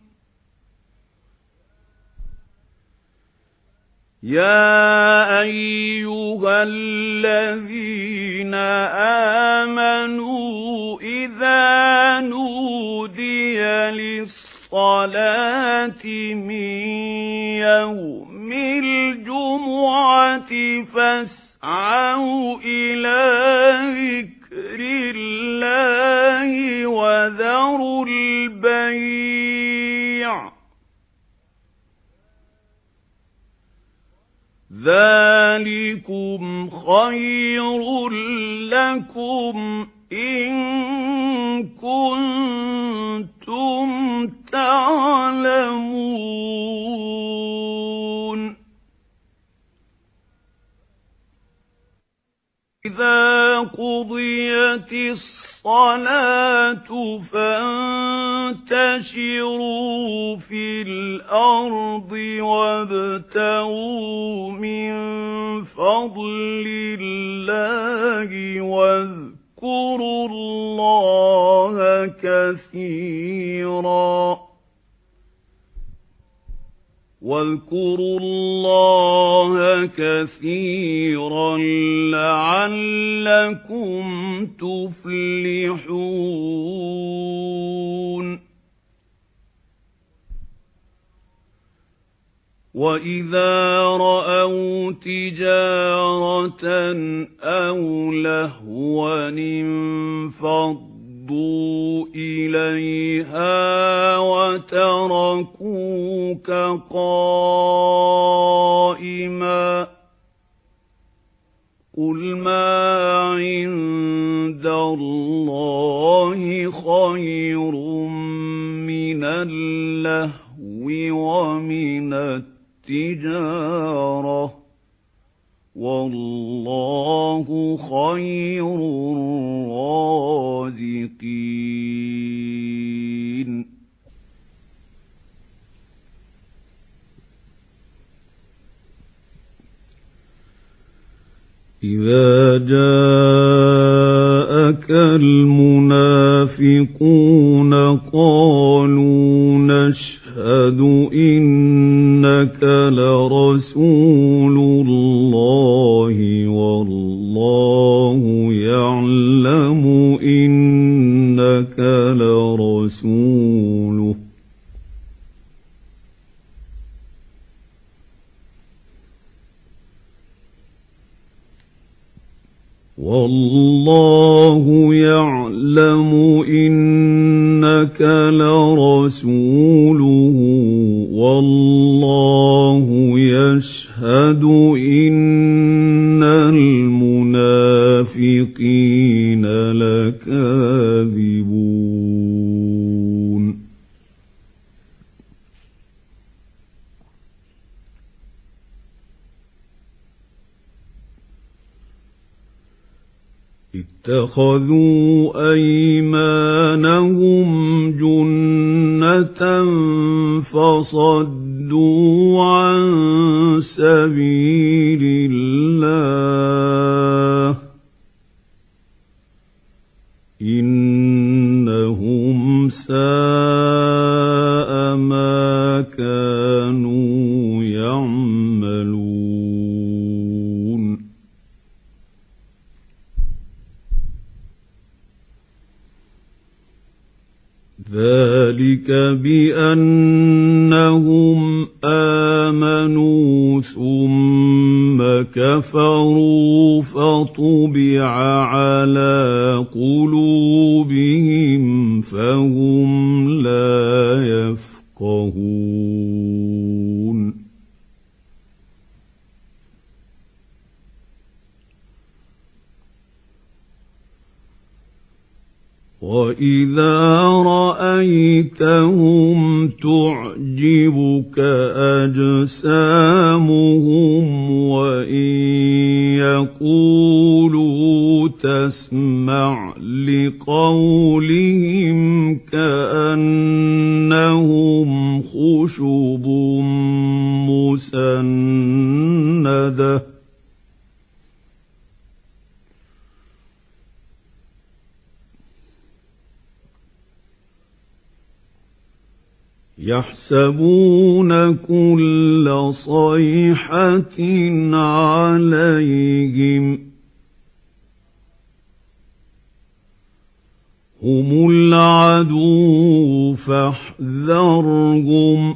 يَا أَيُّهَا الَّذِينَ آمَنُوا إِذَا نُودِيَ لِلصَّلَاةِ مِنْ يَوْمِ الْجُمُعَةِ فَاسْعَوْا إِلَى ذِكْرِ اللَّهِ وَذَرُوا ذَلِكُمْ خَيْرٌ لَكُمْ إِن كُنتُمْ تَعْلَمُونَ إِذَا قُضِيَتِ الصَّلَاةُ فَانتَشِرُوا فِي الْأَرْضِ وَابْتَغُوا مِن فَضْلِ اللَّهِ وَاذْكُرُوا اللَّهَ كَثِيرًا وَاذْكُرُوا اللَّهَ كَثِيرًا لَعَلَّكُمْ تُفْلِحُونَ وَإِذَا رَأَوْا تِجَارَةً أَوْ لَهْوًا انفَضُّوا إِلَيْهَا وَتَرَكُوكَ قَائِمًا قُلْ مَا عِندَ اللَّهِ خَيْرٌ مِنَ اللَّهْوِ وَمِنَ التِّجَارَةِ وَاللَّهُ خَيْرُ الرَّازِقِينَ. إِذَا جَاءَكَ الْمُنَافِقُونَ قَالُوا نَشْهَدُ إِنَّكَ لَرَسُولُ اللَّهِ وَاللَّهُ يَعْلَمُ إِنَّكَ لَرَسُولُهُ وَاللَّهُ يَعْلَمُ إِنَّكَ لَرَسُولُهُ وَاللَّهُ يَشْهَدُ إِنَّ الْمُنَافِقِينَ لَكَاذِبُونَ. اتَّخَذُوا أَيْمَانَهُمْ جُنَّةً فَصَدُّوا عَن سَبِيلِ اللَّهِ إِنَّهُمْ سَاءَ مَا كَانُوا يَعْمَلُونَ. ذَلِكَ بِأَنَّهُمْ آمَنُوا ثُمَّ كَفَرُوا فَطُبِعَ عَلَى قُلُوبِهِمْ فَهُمْ لَا يَفْقَهُونَ. وَإِذَا رَأَيْتَهُمْ تُعْجِبُكَ أَجْسَامُهُمْ وَإِن يَقُولُوا تَسْمَعْ لِقَوْلِهِمْ كَأَنَّهُمْ خُشُبٌ مُّسَنَّدَةٌ يَحْسَبُونَ كُلَّ صَيْحَةٍ عَلَيْهِمْ هُمُ الْعَدُوُّ فَاحْذَرْهُمْ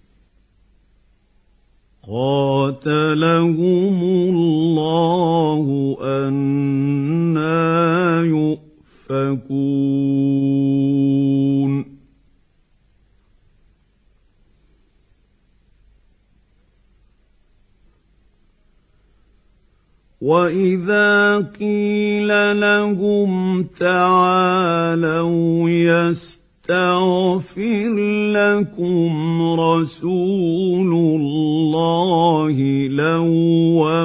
قَاتَلَهُمُ اللَّهُ أَنَّىٰ يُؤْفَكُونَ. وَإِذَا قِيلَ لَهُمْ تَعَالَوْا يَسْتَغْفِرْ لَكُمْ رَسُولُ اللَّهِ لَوَّوْا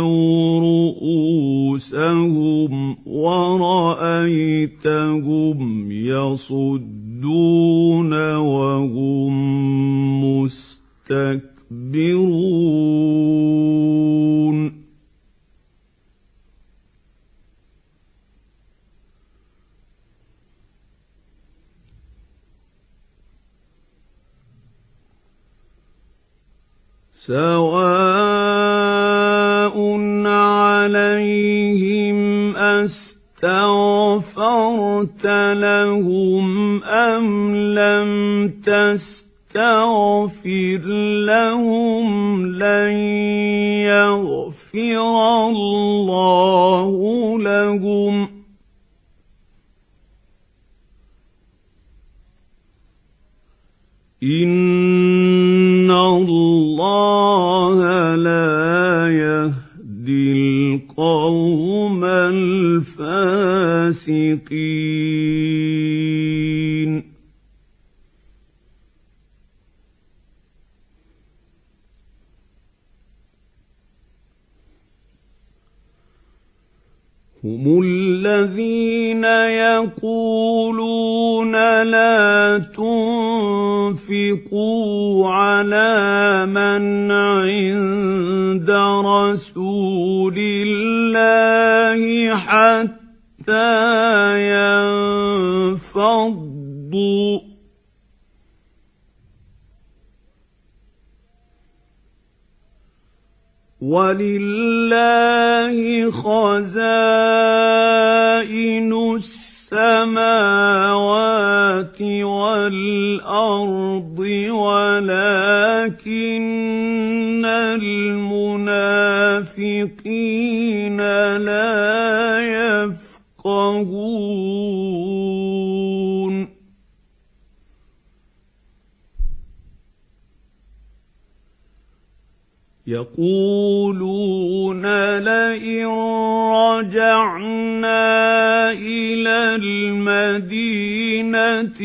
رُءُوسَهُمْ وَرَأَيْتَهُمْ يَصُدُّونَ وَهُمْ مُسْتَكْبِرُونَ سَوَاءٌ عَلَيْهِمْ أَسْتَغْفَرْتَ لَهُمْ أَمْ لَمْ تَسْتَغْفِرْ لَهُمْ لَنْ يَغْفِرَ اللَّهُ لَهُمْ إِنَّ اللَّهَ لَا يَهْدِي الْقَوْمَ الْفَاسِقِينَ هُمُ الَّذِينَ يَقُولُونَ لَا تُنفِقُوا عَلَى مَنْ عِندَ رَسُولِ اللَّهِ حَتَّى يَنفَضُّوا ۗ وَلِلَّهِ خَزَائِنُ السَّمَاوَاتِ وَالْأَرْضِ وَلَكِنَّ الْمُنَافِقِينَ لَا يَفْقَهُونَ يَقُولُونَ لَئِن رَّجَعْنَا إِلَى الْمَدِينَةِ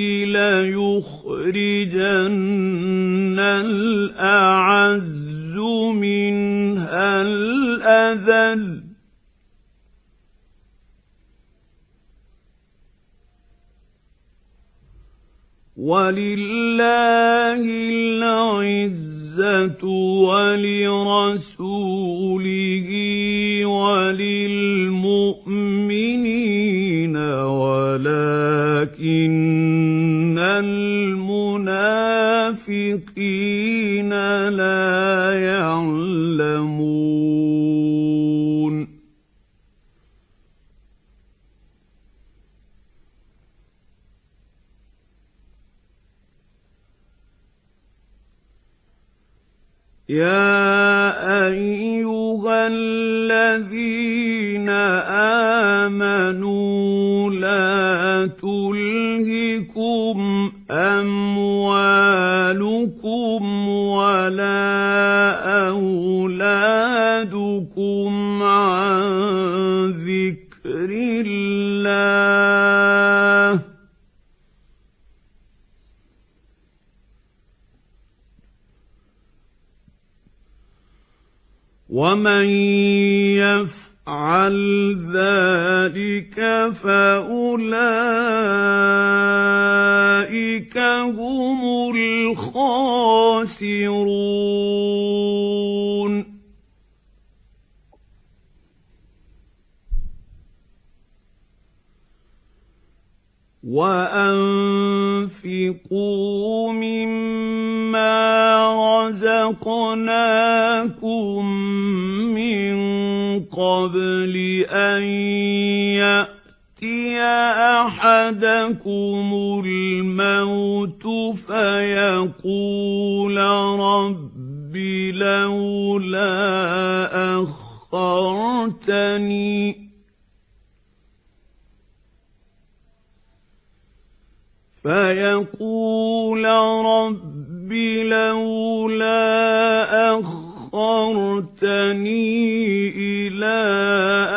لَيُخْرِجَنَّ الْأَعَزُّ مِنْهَا الْأَذَلَّ ۚ وَلِلَّهِ الْعِزَّةُ وَلِرَسُولِهِ وَلِلْمُؤْمِنِينَ وَلَكِنَّ الْمُنَافِقِينَ لَا يَعْلَمُونَ يَا أَيُّهَا الَّذِينَ آمَنُوا لَا تُلْهِكُمْ أَمْوَالُكُمْ وَلَا أَوْلَادُكُمْ عَن ذِكْرِ اللَّهِ ۚ وَمَن يَفْعَلْ ذَلِكَ فَأُولَئِكَ هُمُ الْخَاسِرُونَ وَأَنفِقُوا مِمَّا رَزَقْنَاكُم مِّن قَبْلِ أَن يَأْتِيَ أَحَدَكُمُ الْمَوْتُ فَيَقُولَ رَبِّ لَوْلَا أَخَّرْتَنِي فَيَقُولَ رَبِّ لَوْلَا أَخَّرْتَنِي إِلَىٰ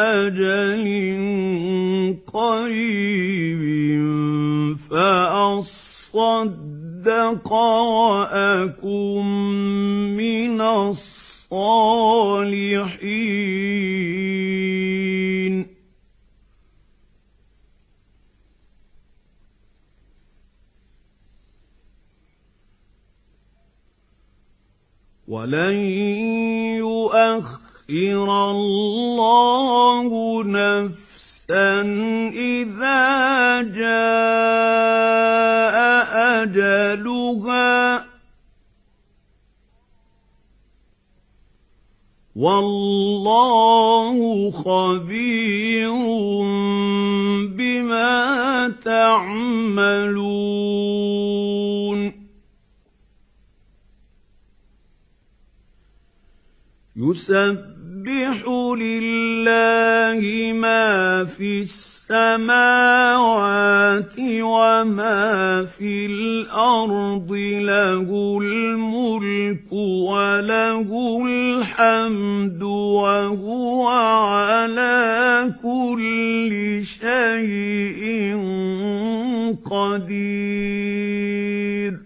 الصالحين ولن يؤخر الله نفسا إذا جاء أجلها والله خبير بما تعملون يسبح لله ما في السماوات وما في الأرض له الملك وله الحمد وهو على كل شيء قدير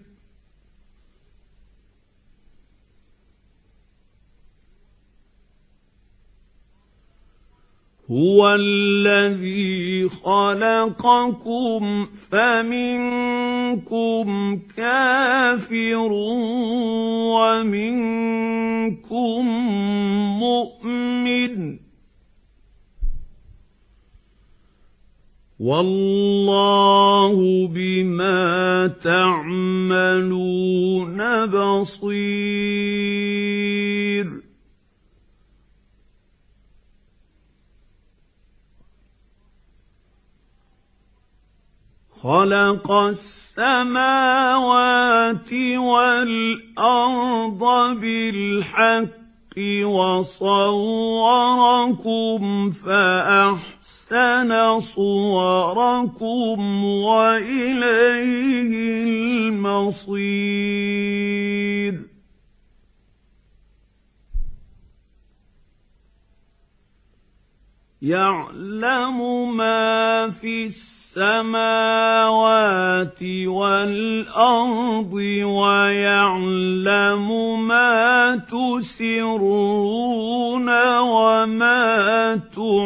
هو الذي خلقكم فمنكم كافر ومنكم مؤمن والله بما تعملون بصير خلق السماوات والأرض بالحق وصوركم فأحسن صوركم وإليه المصير يعلم ما في السماوات السماوات والأرض ويعلم ما تسرون وما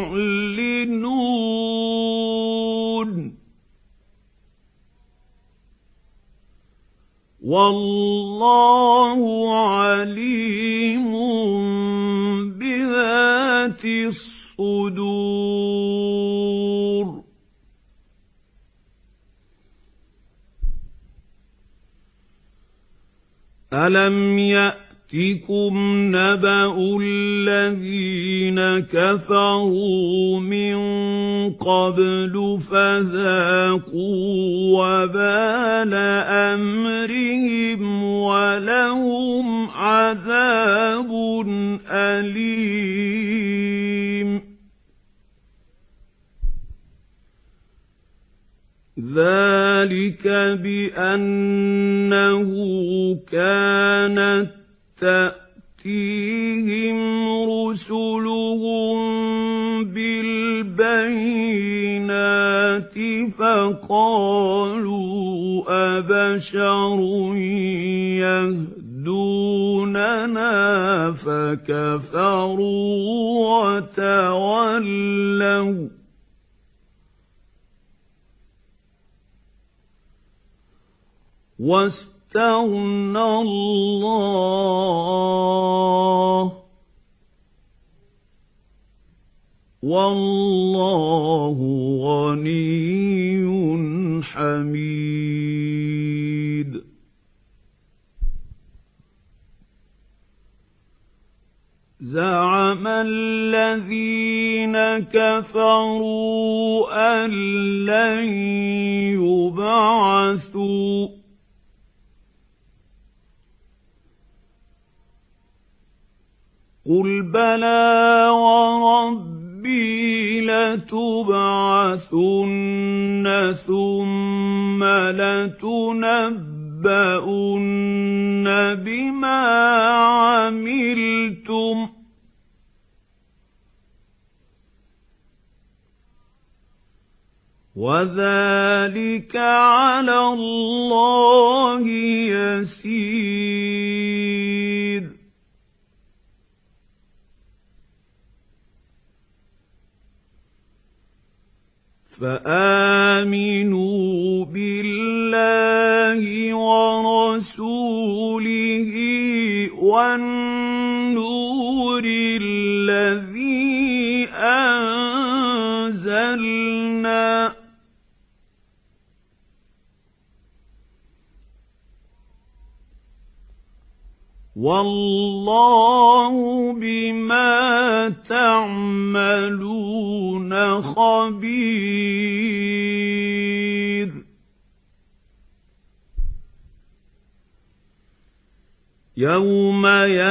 تعلنون والله عليم بذات الصدور ألم يأتكم نبأ الذين كفروا من قبل فذاقوا وبال أمرهم ولهم عذاب أليم ذلك بأنه كانت تأتيهم رسلهم بالبينات فقالوا أبشر يهدوننا فكفروا وتولوا واستغنى الله والله غني حميد زعم الذين كفروا أن لن يبعثوا قل بلى وربي لتبعثن ثم لتنبؤن بما عملتم وذلك على الله يسير فآمنوا بالله ورسوله والنور الذي أنزلنا والله بما تعملون خبير يوم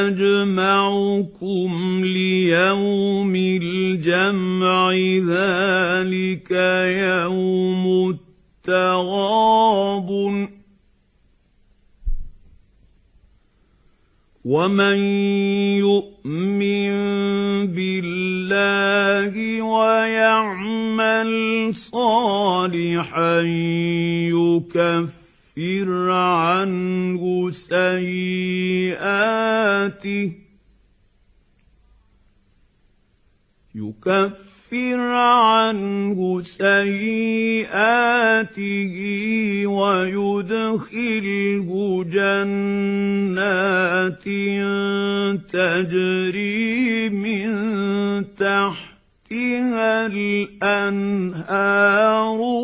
يجمعكم ليوم الجمع ذلك يوم التغابن ومن يؤمن بالله ويعمل صالحا يكفر عنه سيئاته يكفر عنه سيئاته ويدخله جنات تجري من تحتها الأنهار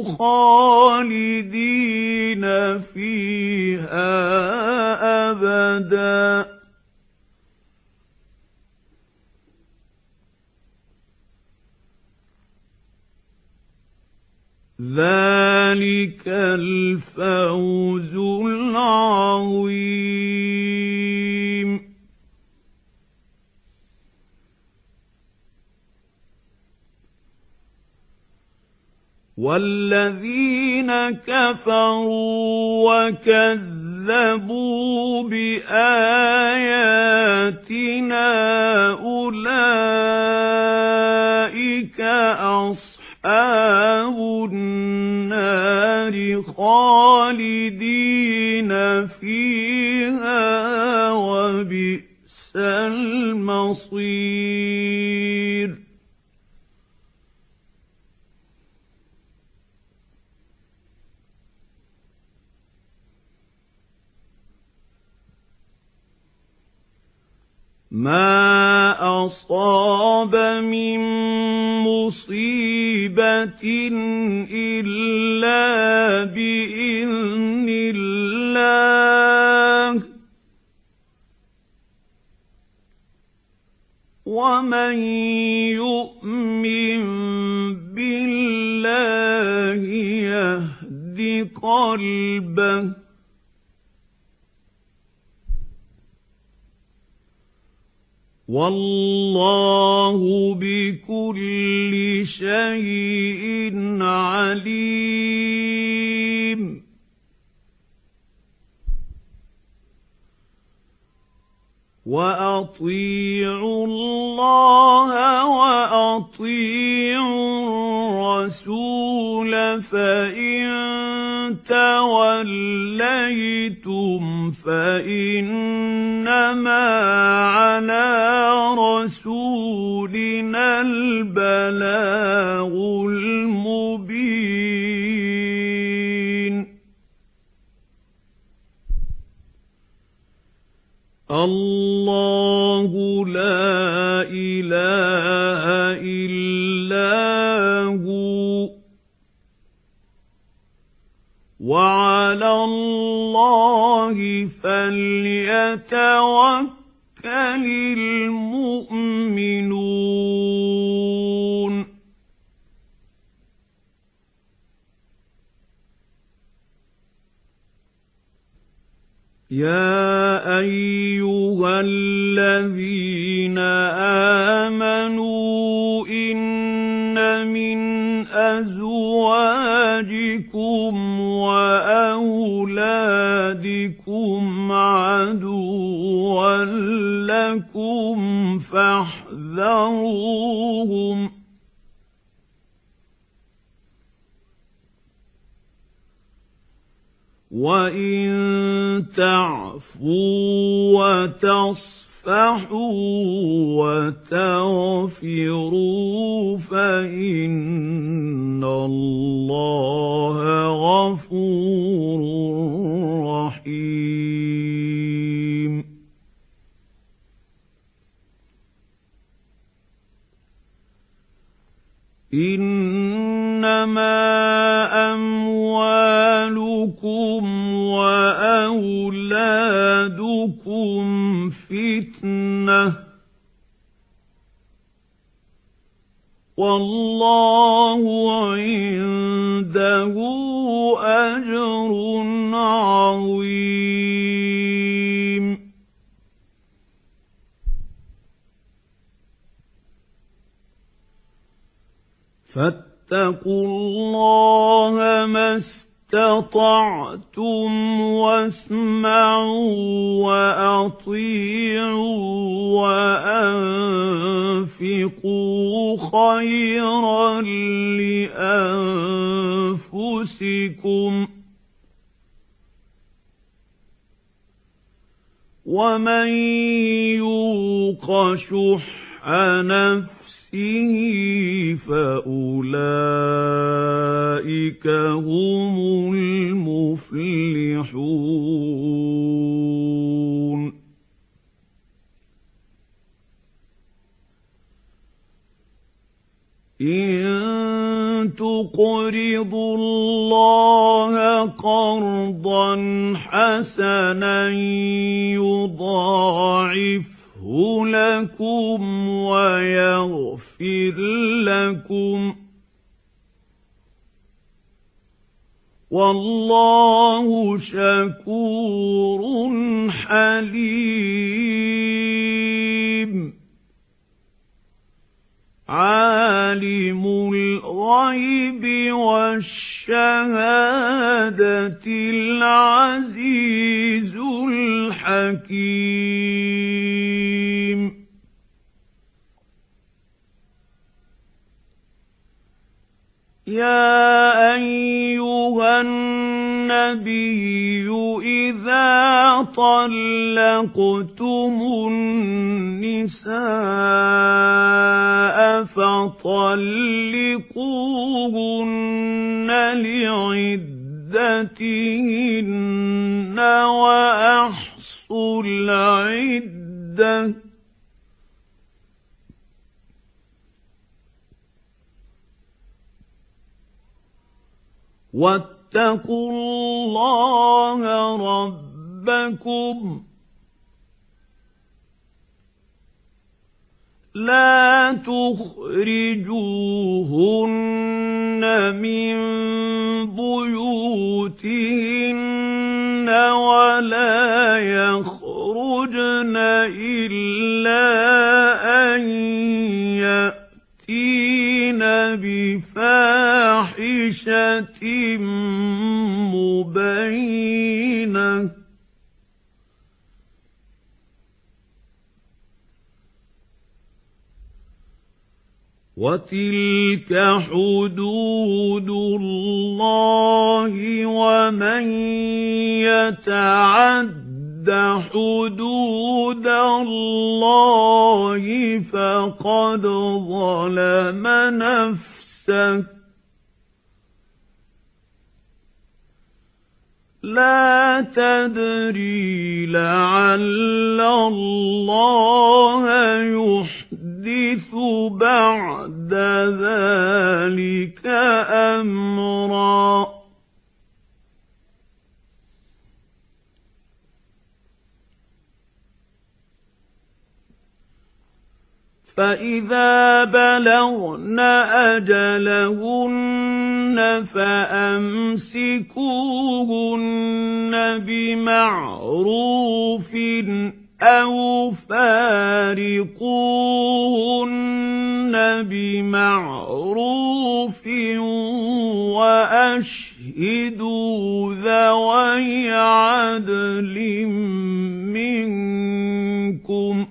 خالدين فيها أبدا ذلك الفوز العظيم والذين كفروا وكذبوا بآياتنا أولئك أصحاب النار خالدين فيها وبئس المصير ما أصاب من مصيبة إلا بإذن الله ومن يؤمن بالله يهد قلبه والله بكل شيء عليم وأطيعوا الله وأطيعوا الرسول فإن توليتم فإنما على رسولنا البلاغ المبين الله لا إله إلا هو وعلى الله فليتوكل المؤمنون يا أيها الذين آمنوا إن من أزواجكم وأولادكم عدوا لكم فاحذروهم وإن تعفوا وتصفحوا وتغفروا فإن الله غفور رحيم. إنما أموالكم وأولادكم فتنة والله عنده أجر عظيم. فاتقوا الله ما استطعتم واسمعوا وأطيعوا وأنفقوا خيرا لأنفسكم ومن يوق شح نفسه فأولئك هم المفلحون. إن تقرضوا الله قرضا حسنا يضاعف لكم ويغفر لكم والله شكور حليم. عالم الغيب والشهادة العزيز الحكيم. يا أيها النبي إذا طلقتم النساء فطلقوهن لعدتهن وأحصوا العدة واتقوا الله ربكم لا تخرجوهن من بيوتهن ولا يخرجن إلا أن يأتين بفاحشة مبينة وتلك حدود الله ومن يتعد حدود الله فقد ظلم نفسه لا تدري لعل الله يحدث بعد ذلك أمرا فإذا بلغن أجلهن فأمسكوهن بمعروف أو فارقوهن بمعروف وأشهدوا ذوي عدل منكم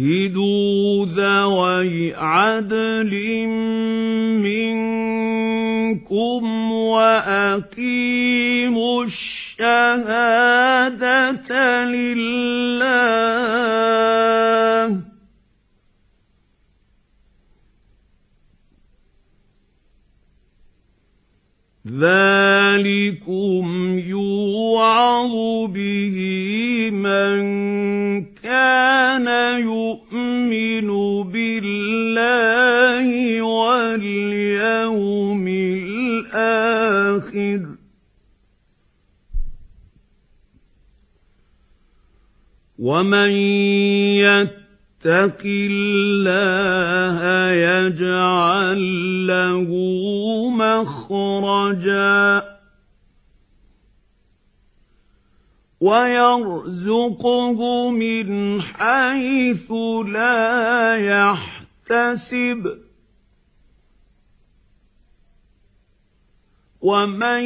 وأشهدوا ذوي عدل منكم ذَلِكُمْ وَأَقِيمُوا الشَّهَادَةَ لِلَّهِ ذَلِكُمْ يُوعَظُ بِهِ مَنْ كَانَ يُؤْمِنُ بِاللَّهِ وَالْيَوْمِ الْآخِرِ وَمَنْ يَتَّقِ اللَّهَ يَجْعَلْ لَهُ مَخْرَجًا وَيَرْزُقْهُ مِنْ حَيْثُ لَا يَحْتَسِبُ وَمَنْ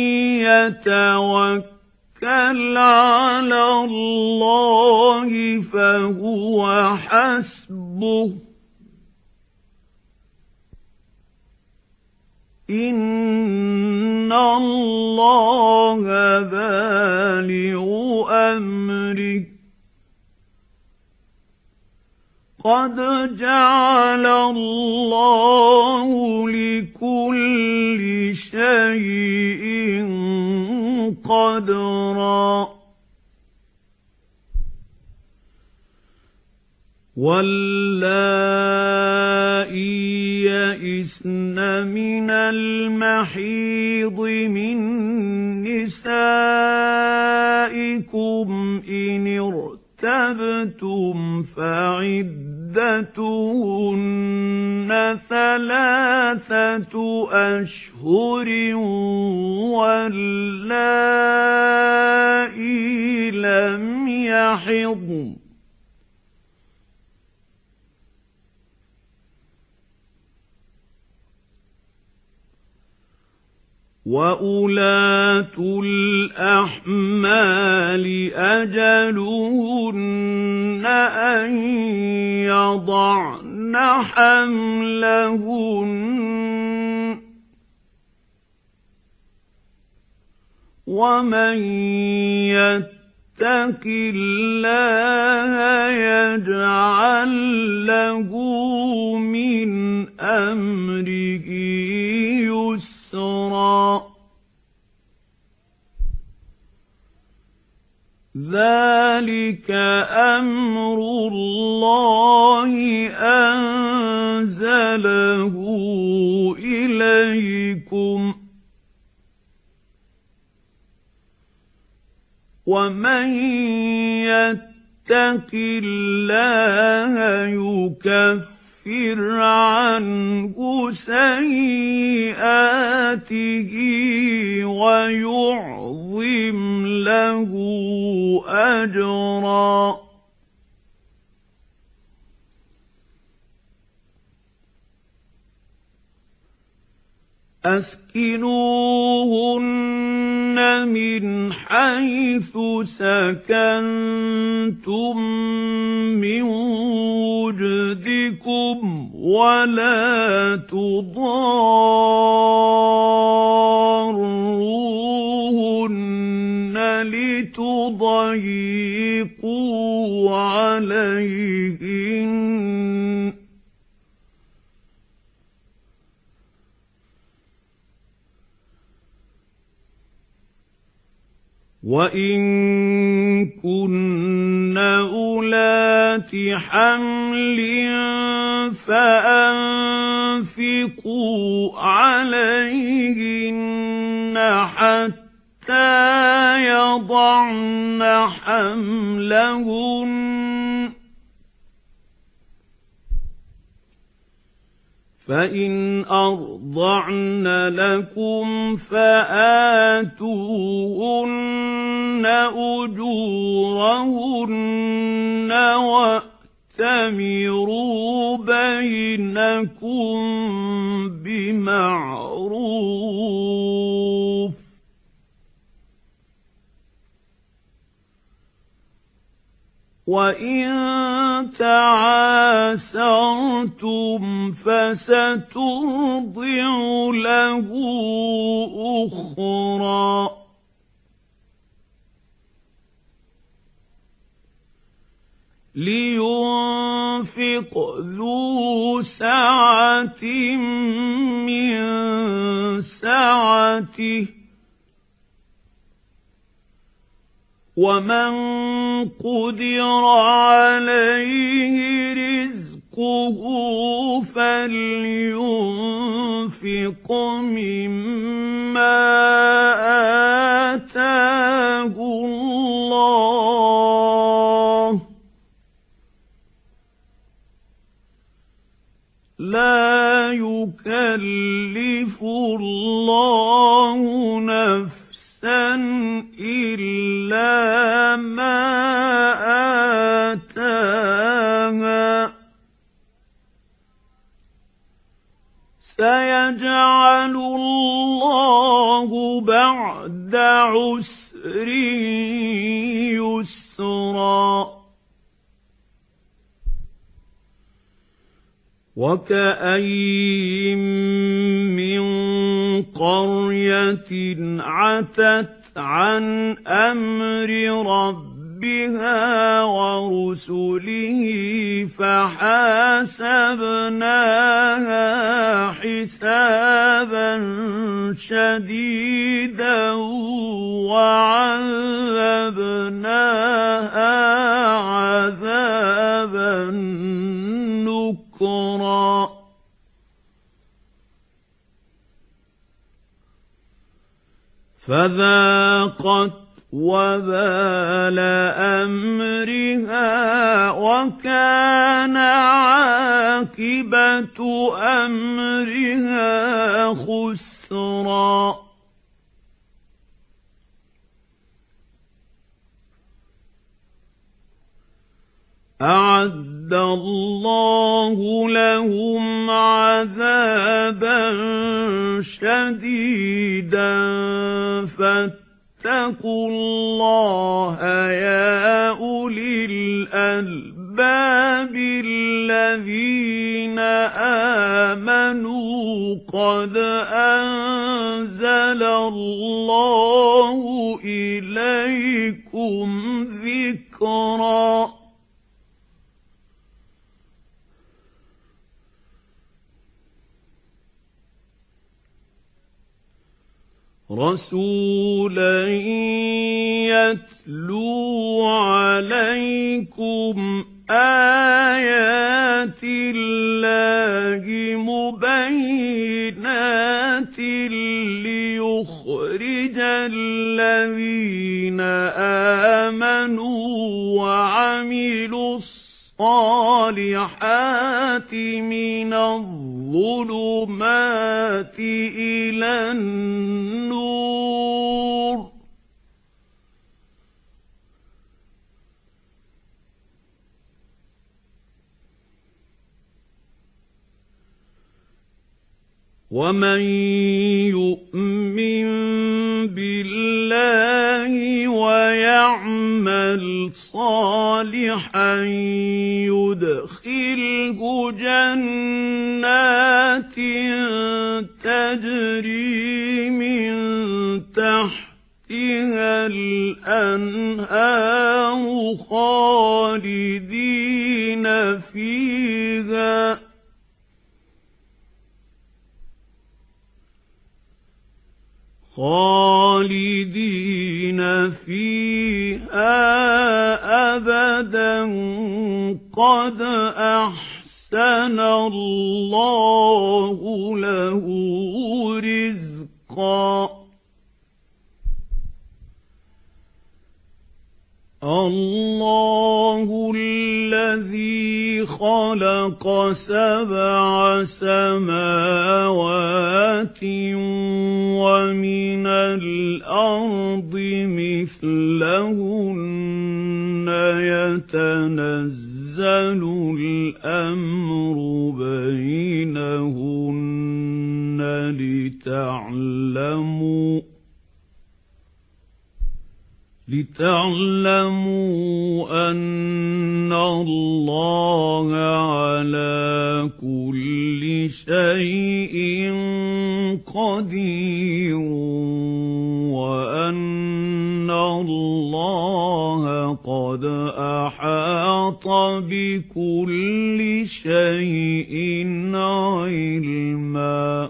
يَتَوَكَّلْ عَلَى اللَّهِ فَهُوَ حَسْبُهُ إِنَّ اللَّهَ بالغ أَمْرِهِ قَدْ جَعَلَ اللَّهُ لِكُلِّ شَيْءٍ قَدْرًا وَاللَّائِي يَئِسْنَ مِنَ الْمَحِيضِ مِنْ نِسَائِكُمْ إِنِ ارْتَبْتُمْ فَعِدَّتُهُنَّ ثَلَاثَةُ أَشْهُرٍ وَاللَّائِي لَمْ يَحِضْنَ وَأُولَاتُ الْأَحْمَالِ أَجَلُهُنَّ أَن يَضَعْنَ حَمْلَهُنَّ وَمَن يَتَّقِ اللَّهَ يَجْعَل لَّهُ مِنْ أَمْرِهِ يُسْرًا ذَلِكَ أَمْرُ اللَّهِ أَنزَلَهُ إِلَيْكُمْ وَمَن يَتَّقِ اللَّهَ يُكَفِّرْ عَنْهُ سَيِّئَاتِهِ وَيُعْظِمْ لَهُ أَجْرًا أَسْكِنُوهُنَّ مِنْ حَيْثُ سَكَنْتُمْ مِنْ وُجْدِكُمْ وَلَا تُضَارُّوهُنَّ لِتُضَيِّقُوا عَلَيْهِنَّ وَإِن كُنَّ أُولَاتِ حَمْلٍ فَأَنفِقُوا عَلَيْهِنَّ حَتَّى يَضَعْنَ حَمْلَهُنَّ فَإِنْ أَرْضَعْنَ لَكُمْ فَآتُوهُنَّ أُجُورَهُنَّ وَأْتَمِرُوا بَيْنَكُمْ بِمَعْرُوفٍ وَإِن تَعَاسَرْتُمْ فَسَتُرْضِعُ لَهُ أُخْرَى لِيُنْفِقْ ذُو سَعَةٍ مِنْ سَعَتِهِ وَمَنْ قُدِرَ عَلَيْهِ رِزْقُهُ فَلْيُنْفِقْ مِمَّا آتَاهُ اللَّهُ لَا يُكَلِّفُ اللَّهُ نَفْسًا إِلَّا مَا آتَاهَا سَيَجْعَلُ اللَّهُ بَعْدَ عُسْرٍ يُسْرًا وَكَأَيِّن مِّن قَرْيَةٍ عَتَتْ عَنْ أَمْرِ رَبِّهَا وَرُسُلِهِ فَحَاسَبْنَاهَا حِسَابًا شَدِيدًا وَعَذَّبْنَاهَا عَذَابًا نُكْرًا فَذَاقَتْ وَبَالَ أَمْرِهَا وَكَانَ عَاقِبَةُ أَمْرِهَا خُسْرًا أَعَدَّ اللَّهُ لَهُمْ عَذَابًا شَدِيدًا فَاتَّقُوا اللَّهَ يَا أُولِي الْأَلْبَابِ الَّذِينَ آمَنُوا قَدْ أَنزَلَ اللَّهُ إِلَيْكُمْ ذِكْرًا رَسُولًا يَتْلُو عَلَيْكُمْ آيَاتِ اللَّهِ مُبَيِّنَاتٍ لِيُخْرِجَ الَّذِينَ آمَنُوا وَعَمِلُوا الصَّالِحَاتِ مِنَ الظُّلُمَاتِ إِلَى النُّورِ وَمَن يُؤْمِن بِاللَّهِ وَيَعْمَلْ صَالِحًا يُدْخِلْهُ جَنَّاتٍ تَجْرِي مِن تَحْتِهَا الْأَنْهَارُ خَالِدِينَ فِيهَا خالدين فيها أبدا قد أحسن الله له رزقا الله الذي خلق سبع سماوات ومن الأرض مثلهن يتنزل الأمر بينهن لتعلموا لِتَعْلَمُوا أَنَّ اللَّهَ عَلَى كُلِّ شَيْءٍ قَدِيرٌ وَأَنَّ اللَّهَ قَدْ أَحَاطَ بِكُلِّ شَيْءٍ عِلْمًا.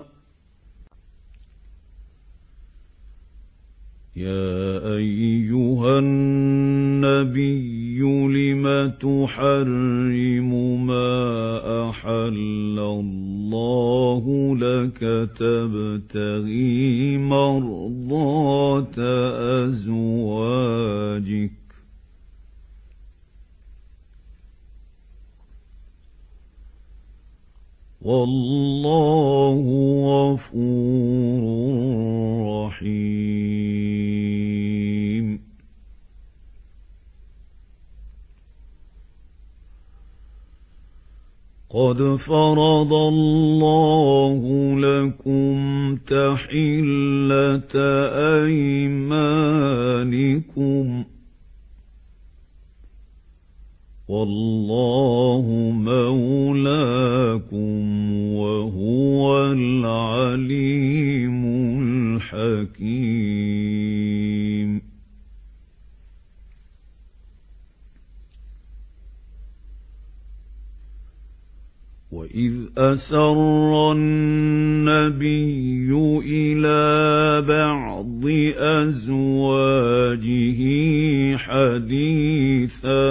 يَا أَيُّهَا النَّبِيُّ لِمَ تُحَرِّمُ مَا أَحَلَّ اللَّهُ لَكَ تَبْتَغِي مَرْضَاتَ أَزْوَاجِكَ وَاللَّهُ غَفُورٌ رَّحِيمٌ. قَدْ فَرَضَ اللَّهُ لَكُمْ تَحِلَّةَ أَيْمَانِكُمْ وَاللَّهُ مَوْلَاكُمْ وَهُوَ الْعَلِيمُ الْحَكِيمُ. وَإِذْ أَسَرَّ النَّبِيُّ إِلَى بَعْضِ أَزْوَاجِهِ حَدِيثًا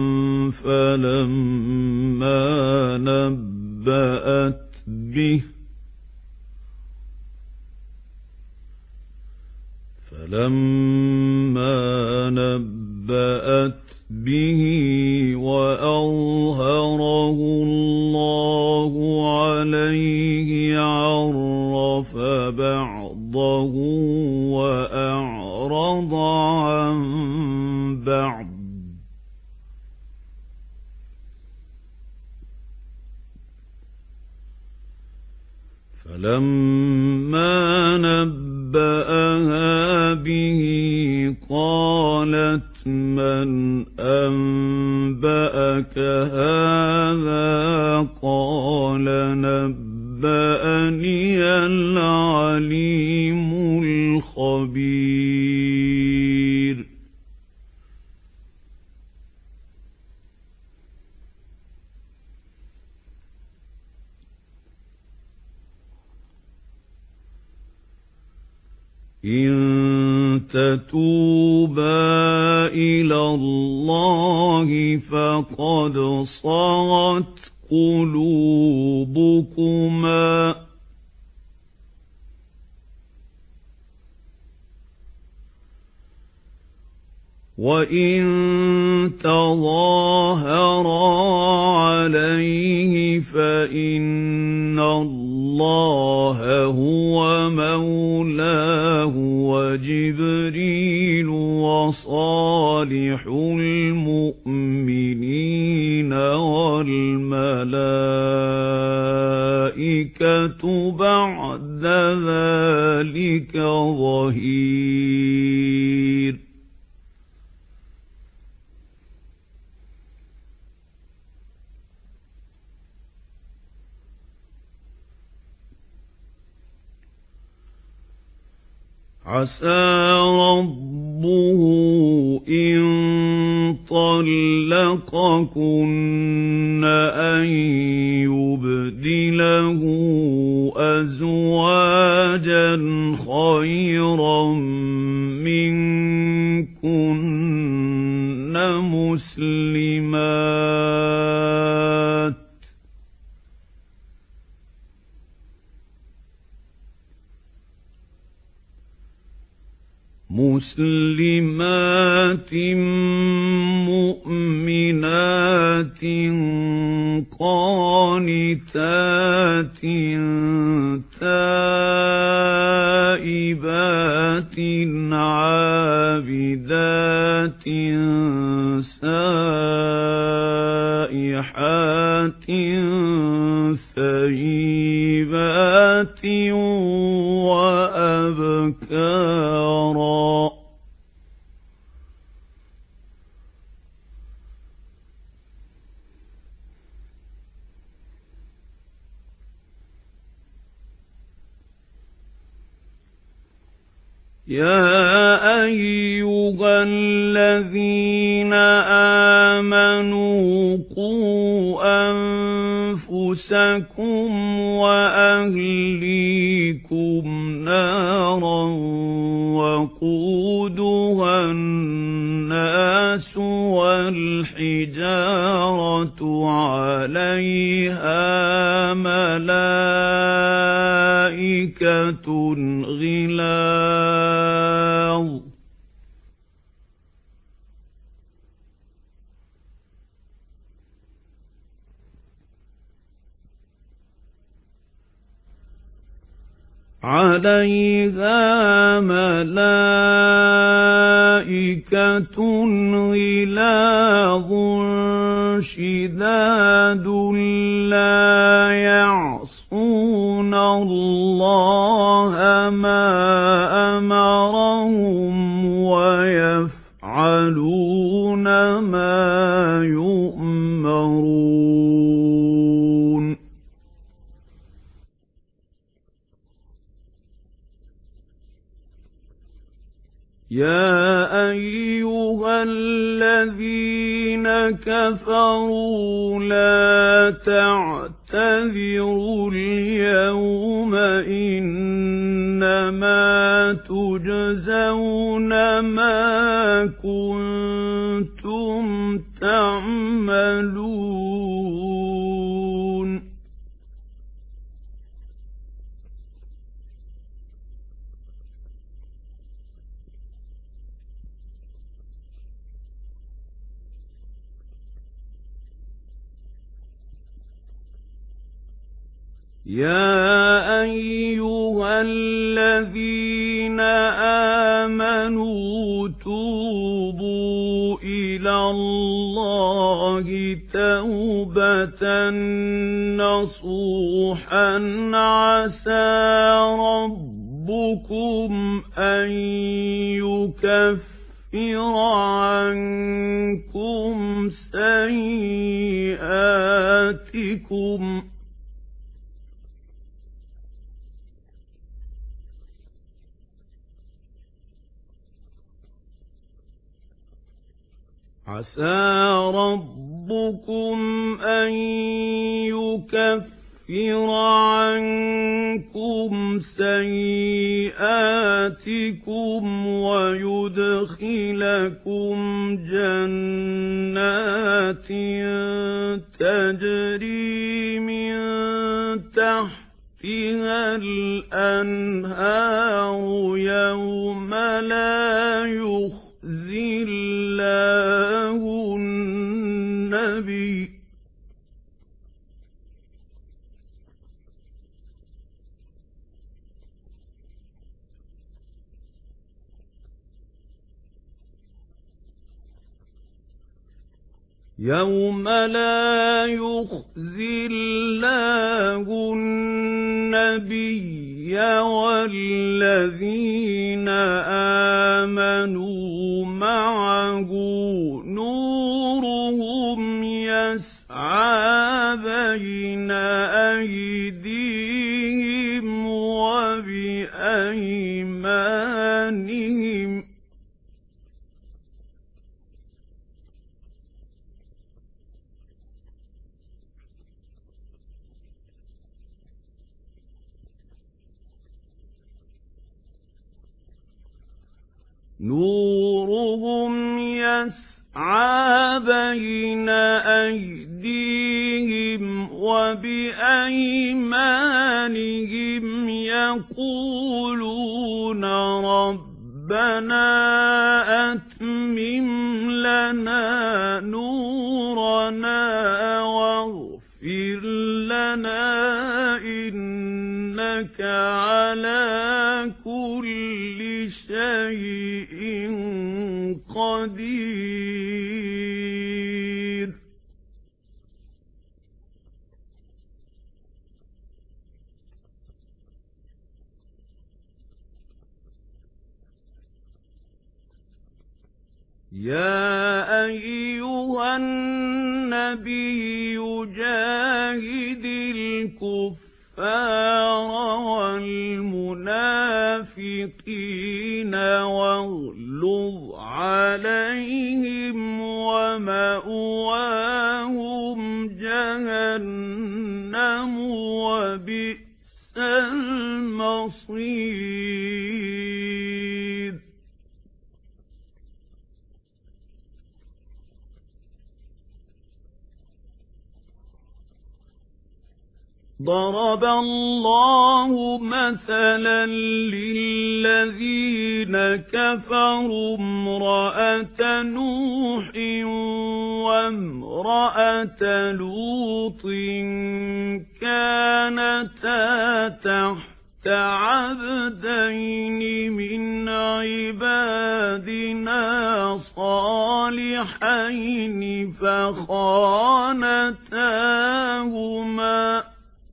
فَلَمَّا نَبَّأَتْ بِهِ فَلَمَّا نَبَّأَتْ بِهِ وَأَظْهَرَهُ اللَّهُ عَلَيْهِ عَرَّفَ بَعْضَهُ وَأَعْرَضَ عَن بَعْضٍ فَلَمَّا نَبَّأَهَا بِهِ قَالَتْ مَنْ أَنبَأَكَ هَذَا قَالَ نَبَّأَنِيَ الْعَلِيمُ الْخَبِيرُ. إِن تَتُوبَا إِلَى اللَّهِ فَقَدْ صَغَتْ قُلُوبُكُمَا وَإِن تَظَاهَرَا عَلَيْهِ فَإِنَّ اللَّهَ هُوَ مَوْلَاهُ وَجِبْرِيلُ وَصَالِحُ الْمُؤْمِنِينَ وَالْمَلَائِكَةُ بَعْدَ ذَلِكَ ظَهِيرٌ. عَسَى رَبُّهُ إِن طَلَّقَكُنَّ أَن يُبْدِلَهُ أَزْوَاجًا خَيْرًا مِنكُنَّ مُسْلِمَاتٍ مسلمات مؤمنات قانتات تائبات عابدات سائحات ثيبات وأبكارا. يا أيها الذين آمنوا قوا أنفسكم وأهليكم نارا وقودها الناس والحجارة عليها ملائكة غلاظ عليها ملائكة غلاظ شداد لا يعصون الله ما أمرهم ويفعلون ما يؤمرون يا أيها الذين كفروا لا تعتذروا اليوم إنما تجزون ما كنتم تعملون يا أيها الذين آمنوا توبوا إلى الله توبة نصوحا عسى ربكم أن يكفر عنكم سيئاتكم عسى ربكم أن يكفر عنكم سيئاتكم ويدخلكم جنات تجري من تحتها الأنهار يوم لا يخزي الله النبي يوم لا يخزي الله النبي والذين آمنوا معه نورهم يسعى بين أيديهم وبأيمانهم نورهم يسعى بين أيديهم وبأيمانهم يقولون ربنا أتمم لنا نورنا واغفر لنا إنك على كل شيء قدير يا أيها النبي جاهد الكفار والمنافقين الكافرين واغلظ عليهم ومأواهم جهنم وبئس المصير. ضرب الله مثلا للذين كفروا امرأة نوح وامرأة لوط كانتا تحت عبدين من عبادنا صالحين فخانتاهما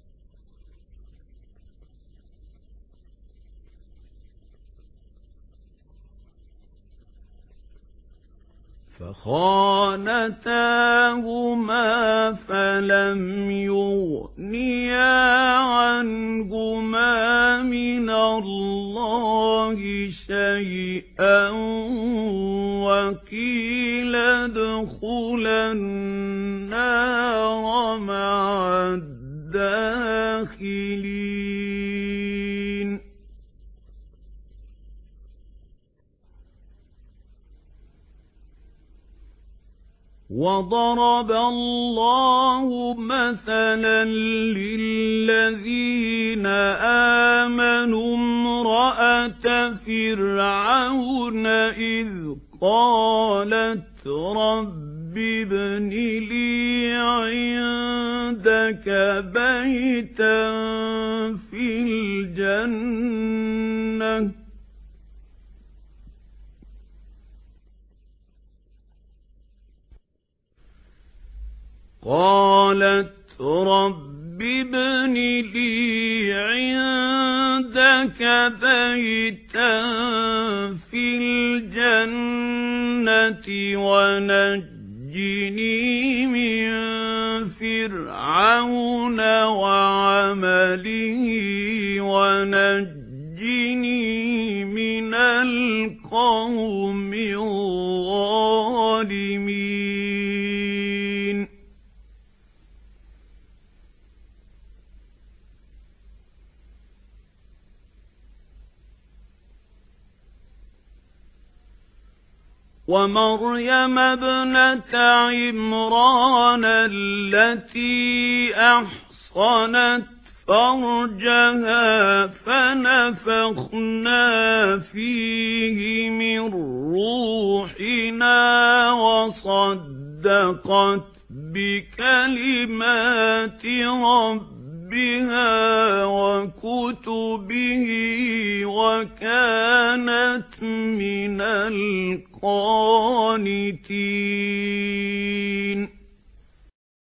فخانتاهما فلم يغنيا عنهما من الله شيئا وقيل ادخلا النار مع الداخلين. وضرب الله مثلا للذين آمنوا امرأة فرعون إذ قالت رب ابن لي عندك بيتا في الجنة قالت رب ابن لي عندك بيتا في الجنة ونجني من فرعون وعمله ونجني من القوم الظالمين. ومريم ابنة عمران التي أحصنت فرجها فنفخنا فيه من روحنا وصدقت بكلمات ربها وكتبه وكانت من القانتين.